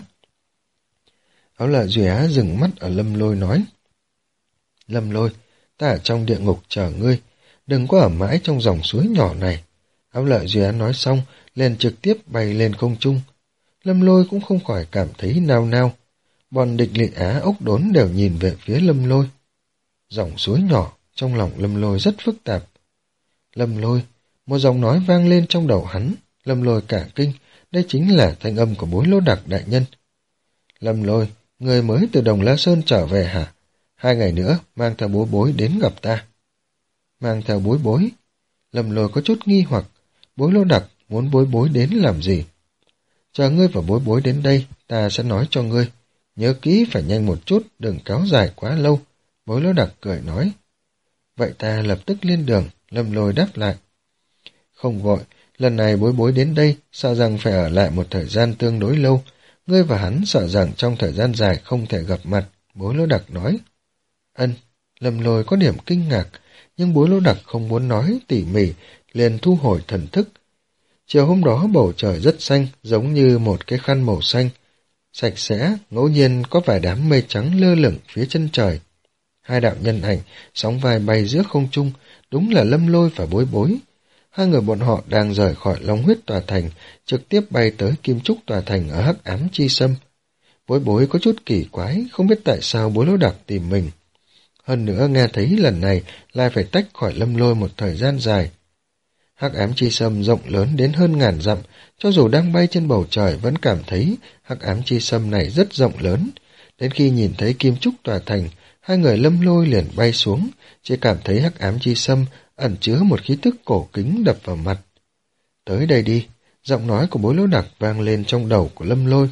B: Áo Lợi Duy Á dừng mắt ở Lâm Lôi nói. Lâm Lôi, ta ở trong địa ngục chờ ngươi, đừng có ở mãi trong dòng suối nhỏ này. Áo Lợi Duy Á nói xong, liền trực tiếp bay lên không trung. Lâm Lôi cũng không khỏi cảm thấy nao nao. Bọn Địch Lệ Á, Ốc Đốn đều nhìn về phía Lâm Lôi. Dòng suối nhỏ, trong lòng Lâm Lôi rất phức tạp. Lâm Lôi, một giọng nói vang lên trong đầu hắn. Lâm Lôi cả kinh, đây chính là thanh âm của Bối Lô Đặc đại nhân. Lâm Lôi, người mới từ Đồng La Sơn trở về hả? Hai ngày nữa mang theo Bối Bối đến gặp ta. Mang theo Bối Bối? Lâm Lôi có chút nghi hoặc, Bối Lô Đặc muốn Bối Bối đến làm gì? Chờ ngươi và Bối Bối đến đây, ta sẽ nói cho ngươi. Nhớ kỹ phải nhanh một chút, đừng kéo dài quá lâu. Bối Lô Đặc cười nói. Vậy ta lập tức lên đường, Lâm Lôi đáp lại. Không vội, lần này Bối Bối đến đây, sợ rằng phải ở lại một thời gian tương đối lâu. Ngươi và hắn sợ rằng trong thời gian dài không thể gặp mặt, Bối Lô Đặc nói. Ân, Lâm Lôi có điểm kinh ngạc, nhưng Bối Lỗ Đặc không muốn nói tỉ mỉ, liền thu hồi thần thức. Chiều hôm đó bầu trời rất xanh, giống như một cái khăn màu xanh, sạch sẽ, ngẫu nhiên có vài đám mây trắng lơ lửng phía chân trời. Hai đạo nhân ảnh, sóng vai bay giữa không trung, đúng là Lâm Lôi và Bối Bối. Hai người bọn họ đang rời khỏi Long Huyết Tòa Thành, trực tiếp bay tới Kim Trúc Tòa Thành ở Hắc Ám Chi Sâm. Bối Bối có chút kỳ quái, không biết tại sao Bối Lỗ Đặc tìm mình. Hơn nữa nghe thấy lần này lại phải tách khỏi Lâm Lôi một thời gian dài. Hắc Ám Chi Sâm rộng lớn đến hơn ngàn dặm, cho dù đang bay trên bầu trời vẫn cảm thấy Hắc Ám Chi Sâm này rất rộng lớn. Đến khi nhìn thấy Kim Trúc Tòa Thành, hai người Lâm Lôi liền bay xuống, chỉ cảm thấy Hắc Ám Chi Sâm ẩn chứa một khí tức cổ kính đập vào mặt. Tới đây đi, giọng nói của Bối Lỗ Đặc vang lên trong đầu của Lâm Lôi.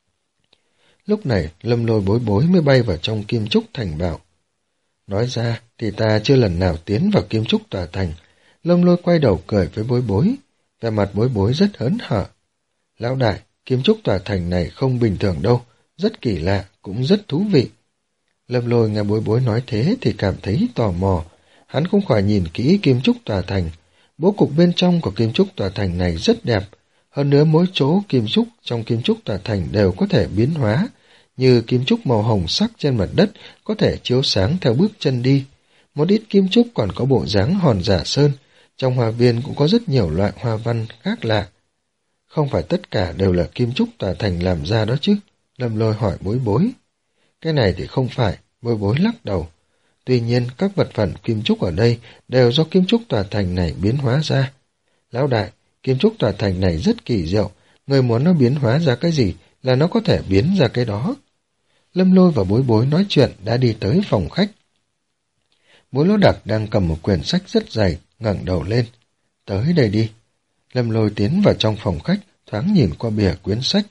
B: Lúc này, Lâm Lôi Bối Bối mới bay vào trong Kim Trúc Thành bảo. Nói ra thì ta chưa lần nào tiến vào Kim Trúc Tòa Thành. Lâm Lôi quay đầu cười với Bối Bối, vẻ mặt Bối Bối rất hớn hở. Lão đại, Kim Trúc Tòa Thành này không bình thường đâu, rất kỳ lạ, cũng rất thú vị. Lâm Lôi nghe Bối Bối nói thế thì cảm thấy tò mò. Hắn không khỏi nhìn kỹ Kim Trúc Tòa Thành. Bố cục bên trong của Kim Trúc Tòa Thành này rất đẹp. Hơn nữa mỗi chỗ kim trúc trong Kim Trúc Tòa Thành đều có thể biến hóa, như kim trúc màu hồng sắc trên mặt đất có thể chiếu sáng theo bước chân đi. Một ít kim trúc còn có bộ dáng hòn giả sơn. Trong hoa viên cũng có rất nhiều loại hoa văn khác lạ. Không phải tất cả đều là Kim Trúc Tòa Thành làm ra đó chứ? Lâm Lôi hỏi Bối Bối. Cái này thì không phải, Bối Bối lắc đầu. Tuy nhiên, các vật phẩm kim trúc ở đây đều do Kim Trúc Tòa Thành này biến hóa ra. Lão đại, Kim Trúc Tòa Thành này rất kỳ diệu, người muốn nó biến hóa ra cái gì là nó có thể biến ra cái đó. Lâm Lôi và Bối Bối nói chuyện đã đi tới phòng khách. Bối Lỗ Đặc đang cầm một quyển sách rất dày, ngẩng đầu lên. Tới đây đi. Lâm Lôi tiến vào trong phòng khách, thoáng nhìn qua bìa quyển sách.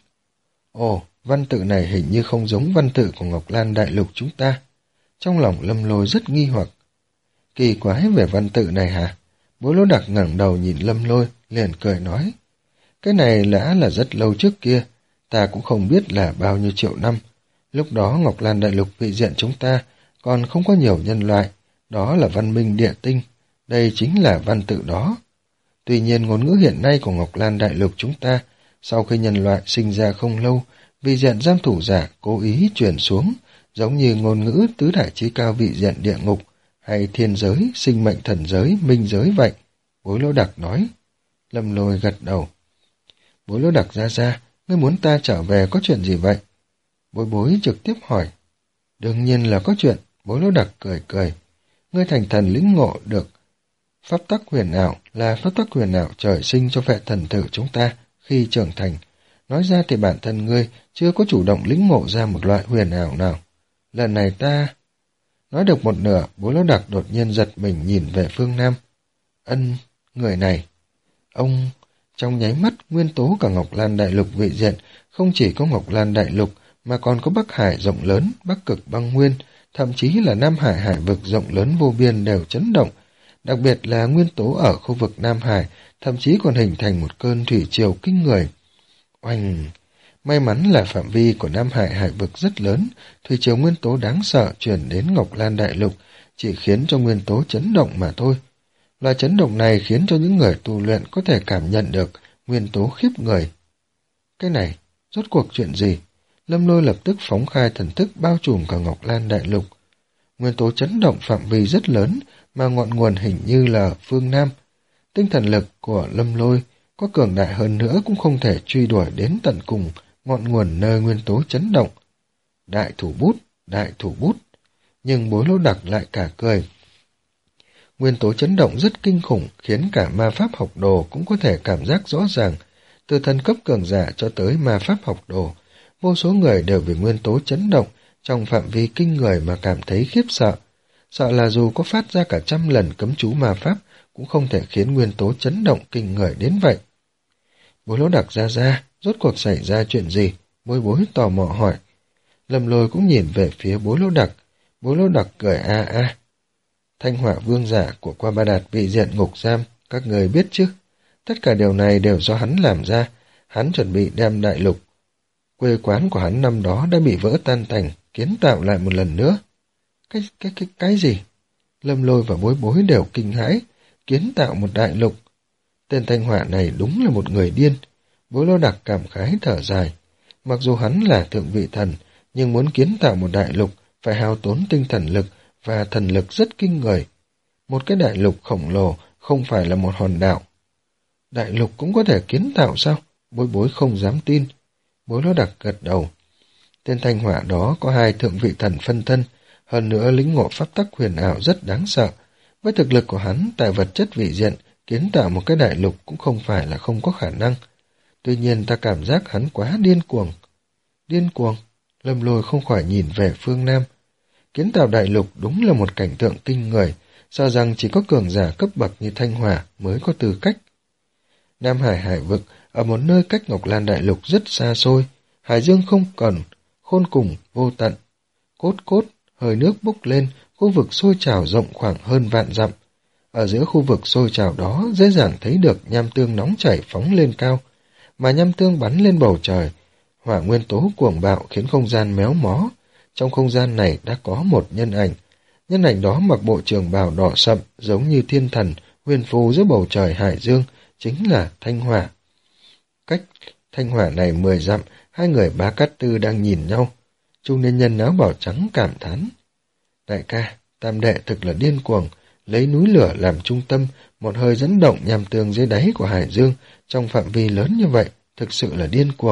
B: Ồ, văn tự này hình như không giống văn tự của Ngọc Lan Đại Lục chúng ta. Trong lòng Lâm Lôi rất nghi hoặc. Kỳ quái về văn tự này hả? Bối Lỗ Đặc ngẩng đầu nhìn Lâm Lôi, liền cười nói. Cái này đã là rất lâu trước kia, ta cũng không biết là bao nhiêu triệu năm. Lúc đó Ngọc Lan Đại Lục vị diện chúng ta còn không có nhiều nhân loại, đó là văn minh địa tinh, đây chính là văn tự đó. Tuy nhiên ngôn ngữ hiện nay của Ngọc Lan Đại Lục chúng ta, sau khi nhân loại sinh ra không lâu, vị diện giam thủ giả cố ý truyền xuống, giống như ngôn ngữ tứ đại chí cao vị diện địa ngục, hay thiên giới, sinh mệnh thần giới, minh giới vậy. Bối Lỗ Đặc nói. Lâm Lôi gật đầu. Bối Lỗ Đặc ra ra, ngươi muốn ta trở về có chuyện gì vậy? Bối Bối trực tiếp hỏi. Đương nhiên là có chuyện, Bối Lỗ Đặc cười cười. Ngươi thành thần lĩnh ngộ được pháp tắc huyền ảo là pháp tắc huyền ảo trời sinh cho vệ thần tử chúng ta khi trưởng thành. Nói ra thì bản thân ngươi chưa có chủ động lĩnh ngộ ra một loại huyền ảo nào. Lần này ta... Nói được một nửa, Bối Lỗ Đặc đột nhiên giật mình nhìn về phương Nam. Ân, người này. Ông... Trong nháy mắt, nguyên tố cả Ngọc Lan Đại Lục vị diện, không chỉ có Ngọc Lan Đại Lục, mà còn có Bắc Hải rộng lớn, Bắc Cực băng nguyên, thậm chí là Nam Hải hải vực rộng lớn vô biên đều chấn động. Đặc biệt là nguyên tố ở khu vực Nam Hải, thậm chí còn hình thành một cơn thủy triều kinh người. Oanh! May mắn là phạm vi của Nam Hải hải vực rất lớn, thủy triều nguyên tố đáng sợ chuyển đến Ngọc Lan Đại Lục, chỉ khiến cho nguyên tố chấn động mà thôi. Loại chấn động này khiến cho những người tu luyện có thể cảm nhận được nguyên tố khiếp người. Cái này, rốt cuộc chuyện gì? Lâm Lôi lập tức phóng khai thần thức bao trùm cả Ngọc Lan Đại Lục. Nguyên tố chấn động phạm vi rất lớn, mà ngọn nguồn hình như là phương Nam. Tinh thần lực của Lâm Lôi có cường đại hơn nữa cũng không thể truy đuổi đến tận cùng ngọn nguồn nơi nguyên tố chấn động. Đại thủ bút, đại thủ bút. Nhưng Bối Lỗ Đặc lại cả cười. Nguyên tố chấn động rất kinh khủng, khiến cả ma pháp học đồ cũng có thể cảm giác rõ ràng. Từ thần cấp cường giả cho tới ma pháp học đồ, vô số người đều vì nguyên tố chấn động trong phạm vi kinh người mà cảm thấy khiếp sợ. Sợ là dù có phát ra cả trăm lần cấm chú ma pháp, cũng không thể khiến nguyên tố chấn động kinh người đến vậy. Bối Lỗ Đặc ra ra, rốt cuộc xảy ra chuyện gì? Bối Bối tò mò hỏi. Lâm Lôi cũng nhìn về phía Bối Lỗ Đặc. Bối Lỗ Đặc cười a a. Thanh Hỏa vương giả của Qua Ba Đạt vị diện ngục giam, các người biết chứ? Tất cả điều này đều do hắn làm ra. Hắn chuẩn bị đem đại lục. Quê quán của hắn năm đó đã bị vỡ tan tành, kiến tạo lại một lần nữa. Cái, cái, cái, cái gì? Lâm Lôi và Bối Bối đều kinh hãi, kiến tạo một đại lục. Tên Thanh Hỏa này đúng là một người điên. Bối Lô Đặc cảm khái thở dài. Mặc dù hắn là thượng vị thần, nhưng muốn kiến tạo một đại lục phải hao tốn tinh thần lực và thần lực rất kinh người. Một cái đại lục khổng lồ không phải là một hòn đảo. Đại lục cũng có thể kiến tạo sao? Bối Bối không dám tin. Bối Lô Đặc gật đầu. Tên Thanh Hỏa đó có hai thượng vị thần phân thân, hơn nữa lĩnh ngộ pháp tắc huyền ảo rất đáng sợ. Với thực lực của hắn tại vật chất vị diện, kiến tạo một cái đại lục cũng không phải là không có khả năng. Tuy nhiên ta cảm giác hắn quá điên cuồng. Điên cuồng? Lâm Lôi không khỏi nhìn về phương Nam. Kiến tạo đại lục đúng là một cảnh tượng kinh người, sợ rằng chỉ có cường giả cấp bậc như Thanh Hỏa mới có tư cách. Nam Hải hải vực, ở một nơi cách Ngọc Lan đại lục rất xa xôi, hải dương không còn, khôn cùng, vô tận. Cốt cốt, hơi nước bốc lên, khu vực sôi trào rộng khoảng hơn vạn dặm. Ở giữa khu vực sôi trào đó dễ dàng thấy được nham tương nóng chảy phóng lên cao, mà nham tương bắn lên bầu trời. Hỏa nguyên tố cuồng bạo khiến không gian méo mó. Trong không gian này đã có một nhân ảnh. Nhân ảnh đó mặc bộ trường bào đỏ sậm, giống như thiên thần, huyền phù giữa bầu trời hải dương, chính là Thanh Hỏa. Cách Thanh Hỏa này mười dặm, hai người Bá Cát Tư đang nhìn nhau. Trung niên nhân áo bào trắng cảm thán. Đại ca, Tam đệ thực là điên cuồng, lấy núi lửa làm trung tâm, một hơi dẫn động nham tương dưới đáy của hải dương, trong phạm vi lớn như vậy, thực sự là điên cuồng.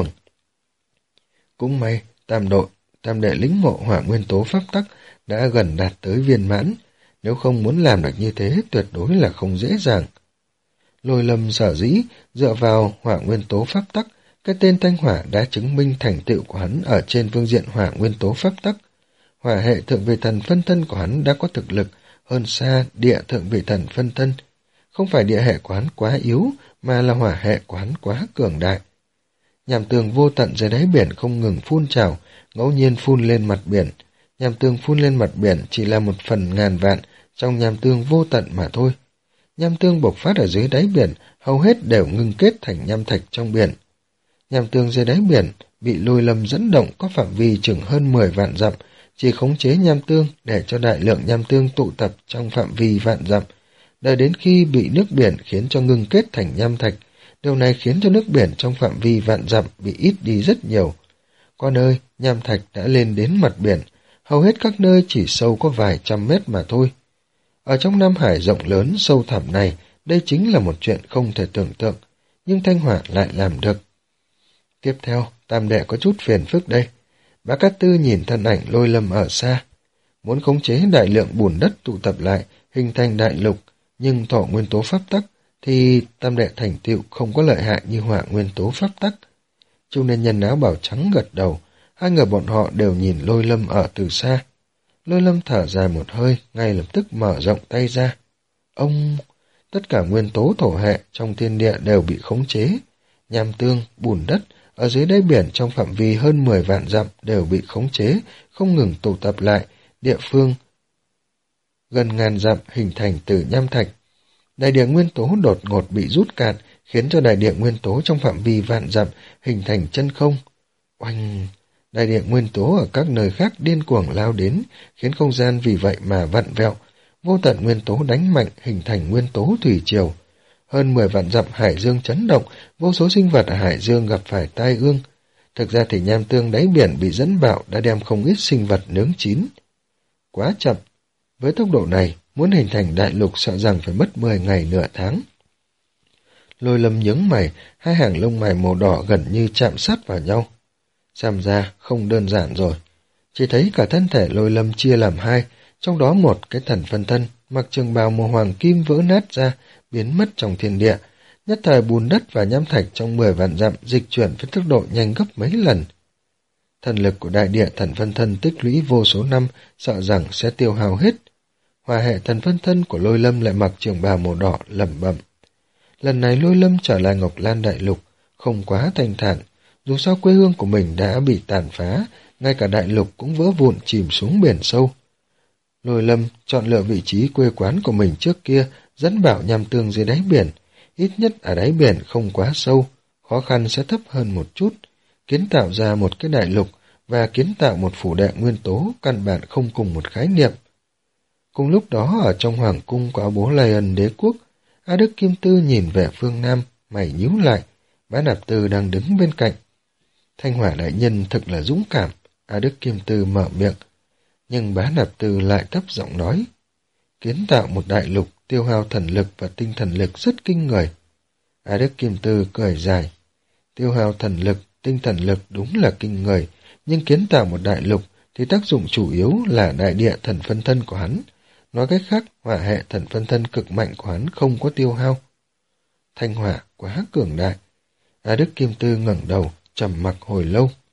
B: Cũng may, Tam đội, Tam đệ lĩnh ngộ hỏa nguyên tố pháp tắc đã gần đạt tới viên mãn, nếu không muốn làm được như thế tuyệt đối là không dễ dàng. Lôi Lâm sở dĩ dựa vào hỏa nguyên tố pháp tắc, cái tên Thanh Hỏa đã chứng minh thành tựu của hắn ở trên phương diện hỏa nguyên tố pháp tắc. Hỏa hệ thượng vị thần phân thân của hắn đã có thực lực hơn xa địa thượng vị thần phân thân. Không phải địa hệ của hắn quá yếu, mà là hỏa hệ của hắn quá cường đại. Nham tương vô tận dưới đáy biển không ngừng phun trào, ngẫu nhiên phun lên mặt biển. Nham tương phun lên mặt biển chỉ là một phần ngàn vạn trong nham tương vô tận mà thôi. Nham tương bộc phát ở dưới đáy biển hầu hết đều ngưng kết thành nham thạch trong biển. Nham tương dưới đáy biển bị Lôi Lâm dẫn động có phạm vi chừng hơn mười vạn dặm, chỉ khống chế nham tương để cho đại lượng nham tương tụ tập trong phạm vi vạn dặm, đợi đến khi bị nước biển khiến cho ngưng kết thành nham thạch. Điều này khiến cho nước biển trong phạm vi vạn dặm bị ít đi rất nhiều. Có nơi nham thạch đã lên đến mặt biển, hầu hết các nơi chỉ sâu có vài trăm mét mà thôi. Ở trong Nam Hải rộng lớn sâu thẳm này, đây chính là một chuyện không thể tưởng tượng, nhưng Thanh Hỏa lại làm được. Tiếp theo, Tam đệ có chút phiền phức đây. Bá Cát Tư nhìn thân ảnh Lôi Lâm ở xa, muốn khống chế đại lượng bùn đất tụ tập lại, hình thành đại lục, nhưng thổ nguyên tố pháp tắc thì Tam đệ thành tựu không có lợi hại như hỏa nguyên tố pháp tắc. Trung niên nhân áo bào trắng gật đầu, hai người bọn họ đều nhìn Lôi Lâm ở từ xa. Lôi Lâm thở dài một hơi, ngay lập tức mở rộng tay ra. Ông... Tất cả nguyên tố thổ hệ trong thiên địa đều bị khống chế. Nham tương, bùn đất, ở dưới đáy biển trong phạm vi hơn mười vạn dặm đều bị khống chế, không ngừng tụ tập lại, địa phương gần ngàn dặm hình thành từ nham thạch. Đại địa nguyên tố đột ngột bị rút cạn, khiến cho đại địa nguyên tố trong phạm vi vạn dặm hình thành chân không. Oanh! Đại địa nguyên tố ở các nơi khác điên cuồng lao đến, khiến không gian vì vậy mà vặn vẹo. Vô tận nguyên tố đánh mạnh hình thành nguyên tố thủy triều. Hơn mười vạn dặm hải dương chấn động, vô số sinh vật ở hải dương gặp phải tai ương. Thực ra thì nham tương đáy biển bị dẫn bạo đã đem không ít sinh vật nướng chín. Quá chậm. Với tốc độ này, muốn hình thành đại lục sợ rằng phải mất mười ngày nửa tháng. Lôi Lâm nhướng mày, hai hàng lông mày màu đỏ gần như chạm sát vào nhau. Xem ra không đơn giản rồi. Chỉ thấy cả thân thể Lôi Lâm chia làm hai, trong đó một cái thần phân thân mặc trường bào màu hoàng kim vỡ nát ra, biến mất trong thiên địa. Nhất thời bùn đất và nham thạch trong mười vạn dặm dịch chuyển với tốc độ nhanh gấp mấy lần. Thần lực của đại địa thần phân thân tích lũy vô số năm, sợ rằng sẽ tiêu hao hết. Hỏa hệ thần phân thân của Lôi Lâm lại mặc trường bào màu đỏ lẩm bẩm. Lần này Lôi Lâm trở lại Ngọc Lan đại lục, không quá thanh thản. Dù sao quê hương của mình đã bị tàn phá, ngay cả đại lục cũng vỡ vụn chìm xuống biển sâu. Lôi Lâm chọn lựa vị trí quê quán của mình trước kia, dẫn bảo nham tương dưới đáy biển. Ít nhất ở đáy biển không quá sâu, khó khăn sẽ thấp hơn một chút. Kiến tạo ra một cái đại lục và kiến tạo một phủ đệ nguyên tố căn bản không cùng một khái niệm. Cùng lúc đó ở trong hoàng cung của bố Lai Ân đế quốc, A Đức Kim Tư nhìn về phương Nam, mày nhíu lại, Bá Nạp Tư đang đứng bên cạnh. Thanh Hỏa đại nhân thực là dũng cảm, A Đức Kim Tư mở miệng, nhưng Bá Nạp Tư lại thấp giọng nói, kiến tạo một đại lục tiêu hao thần lực và tinh thần lực rất kinh người. A Đức Kim Tư cười dài, tiêu hao thần lực, tinh thần lực đúng là kinh người, nhưng kiến tạo một đại lục thì tác dụng chủ yếu là đại địa thần phân thân của hắn. Nói cách khác, hỏa hệ thần phân thân cực mạnh của hắn không có tiêu hao. Thanh hỏa quá cường đại. A Đức Kim Tư ngẩng đầu, trầm mặc hồi lâu.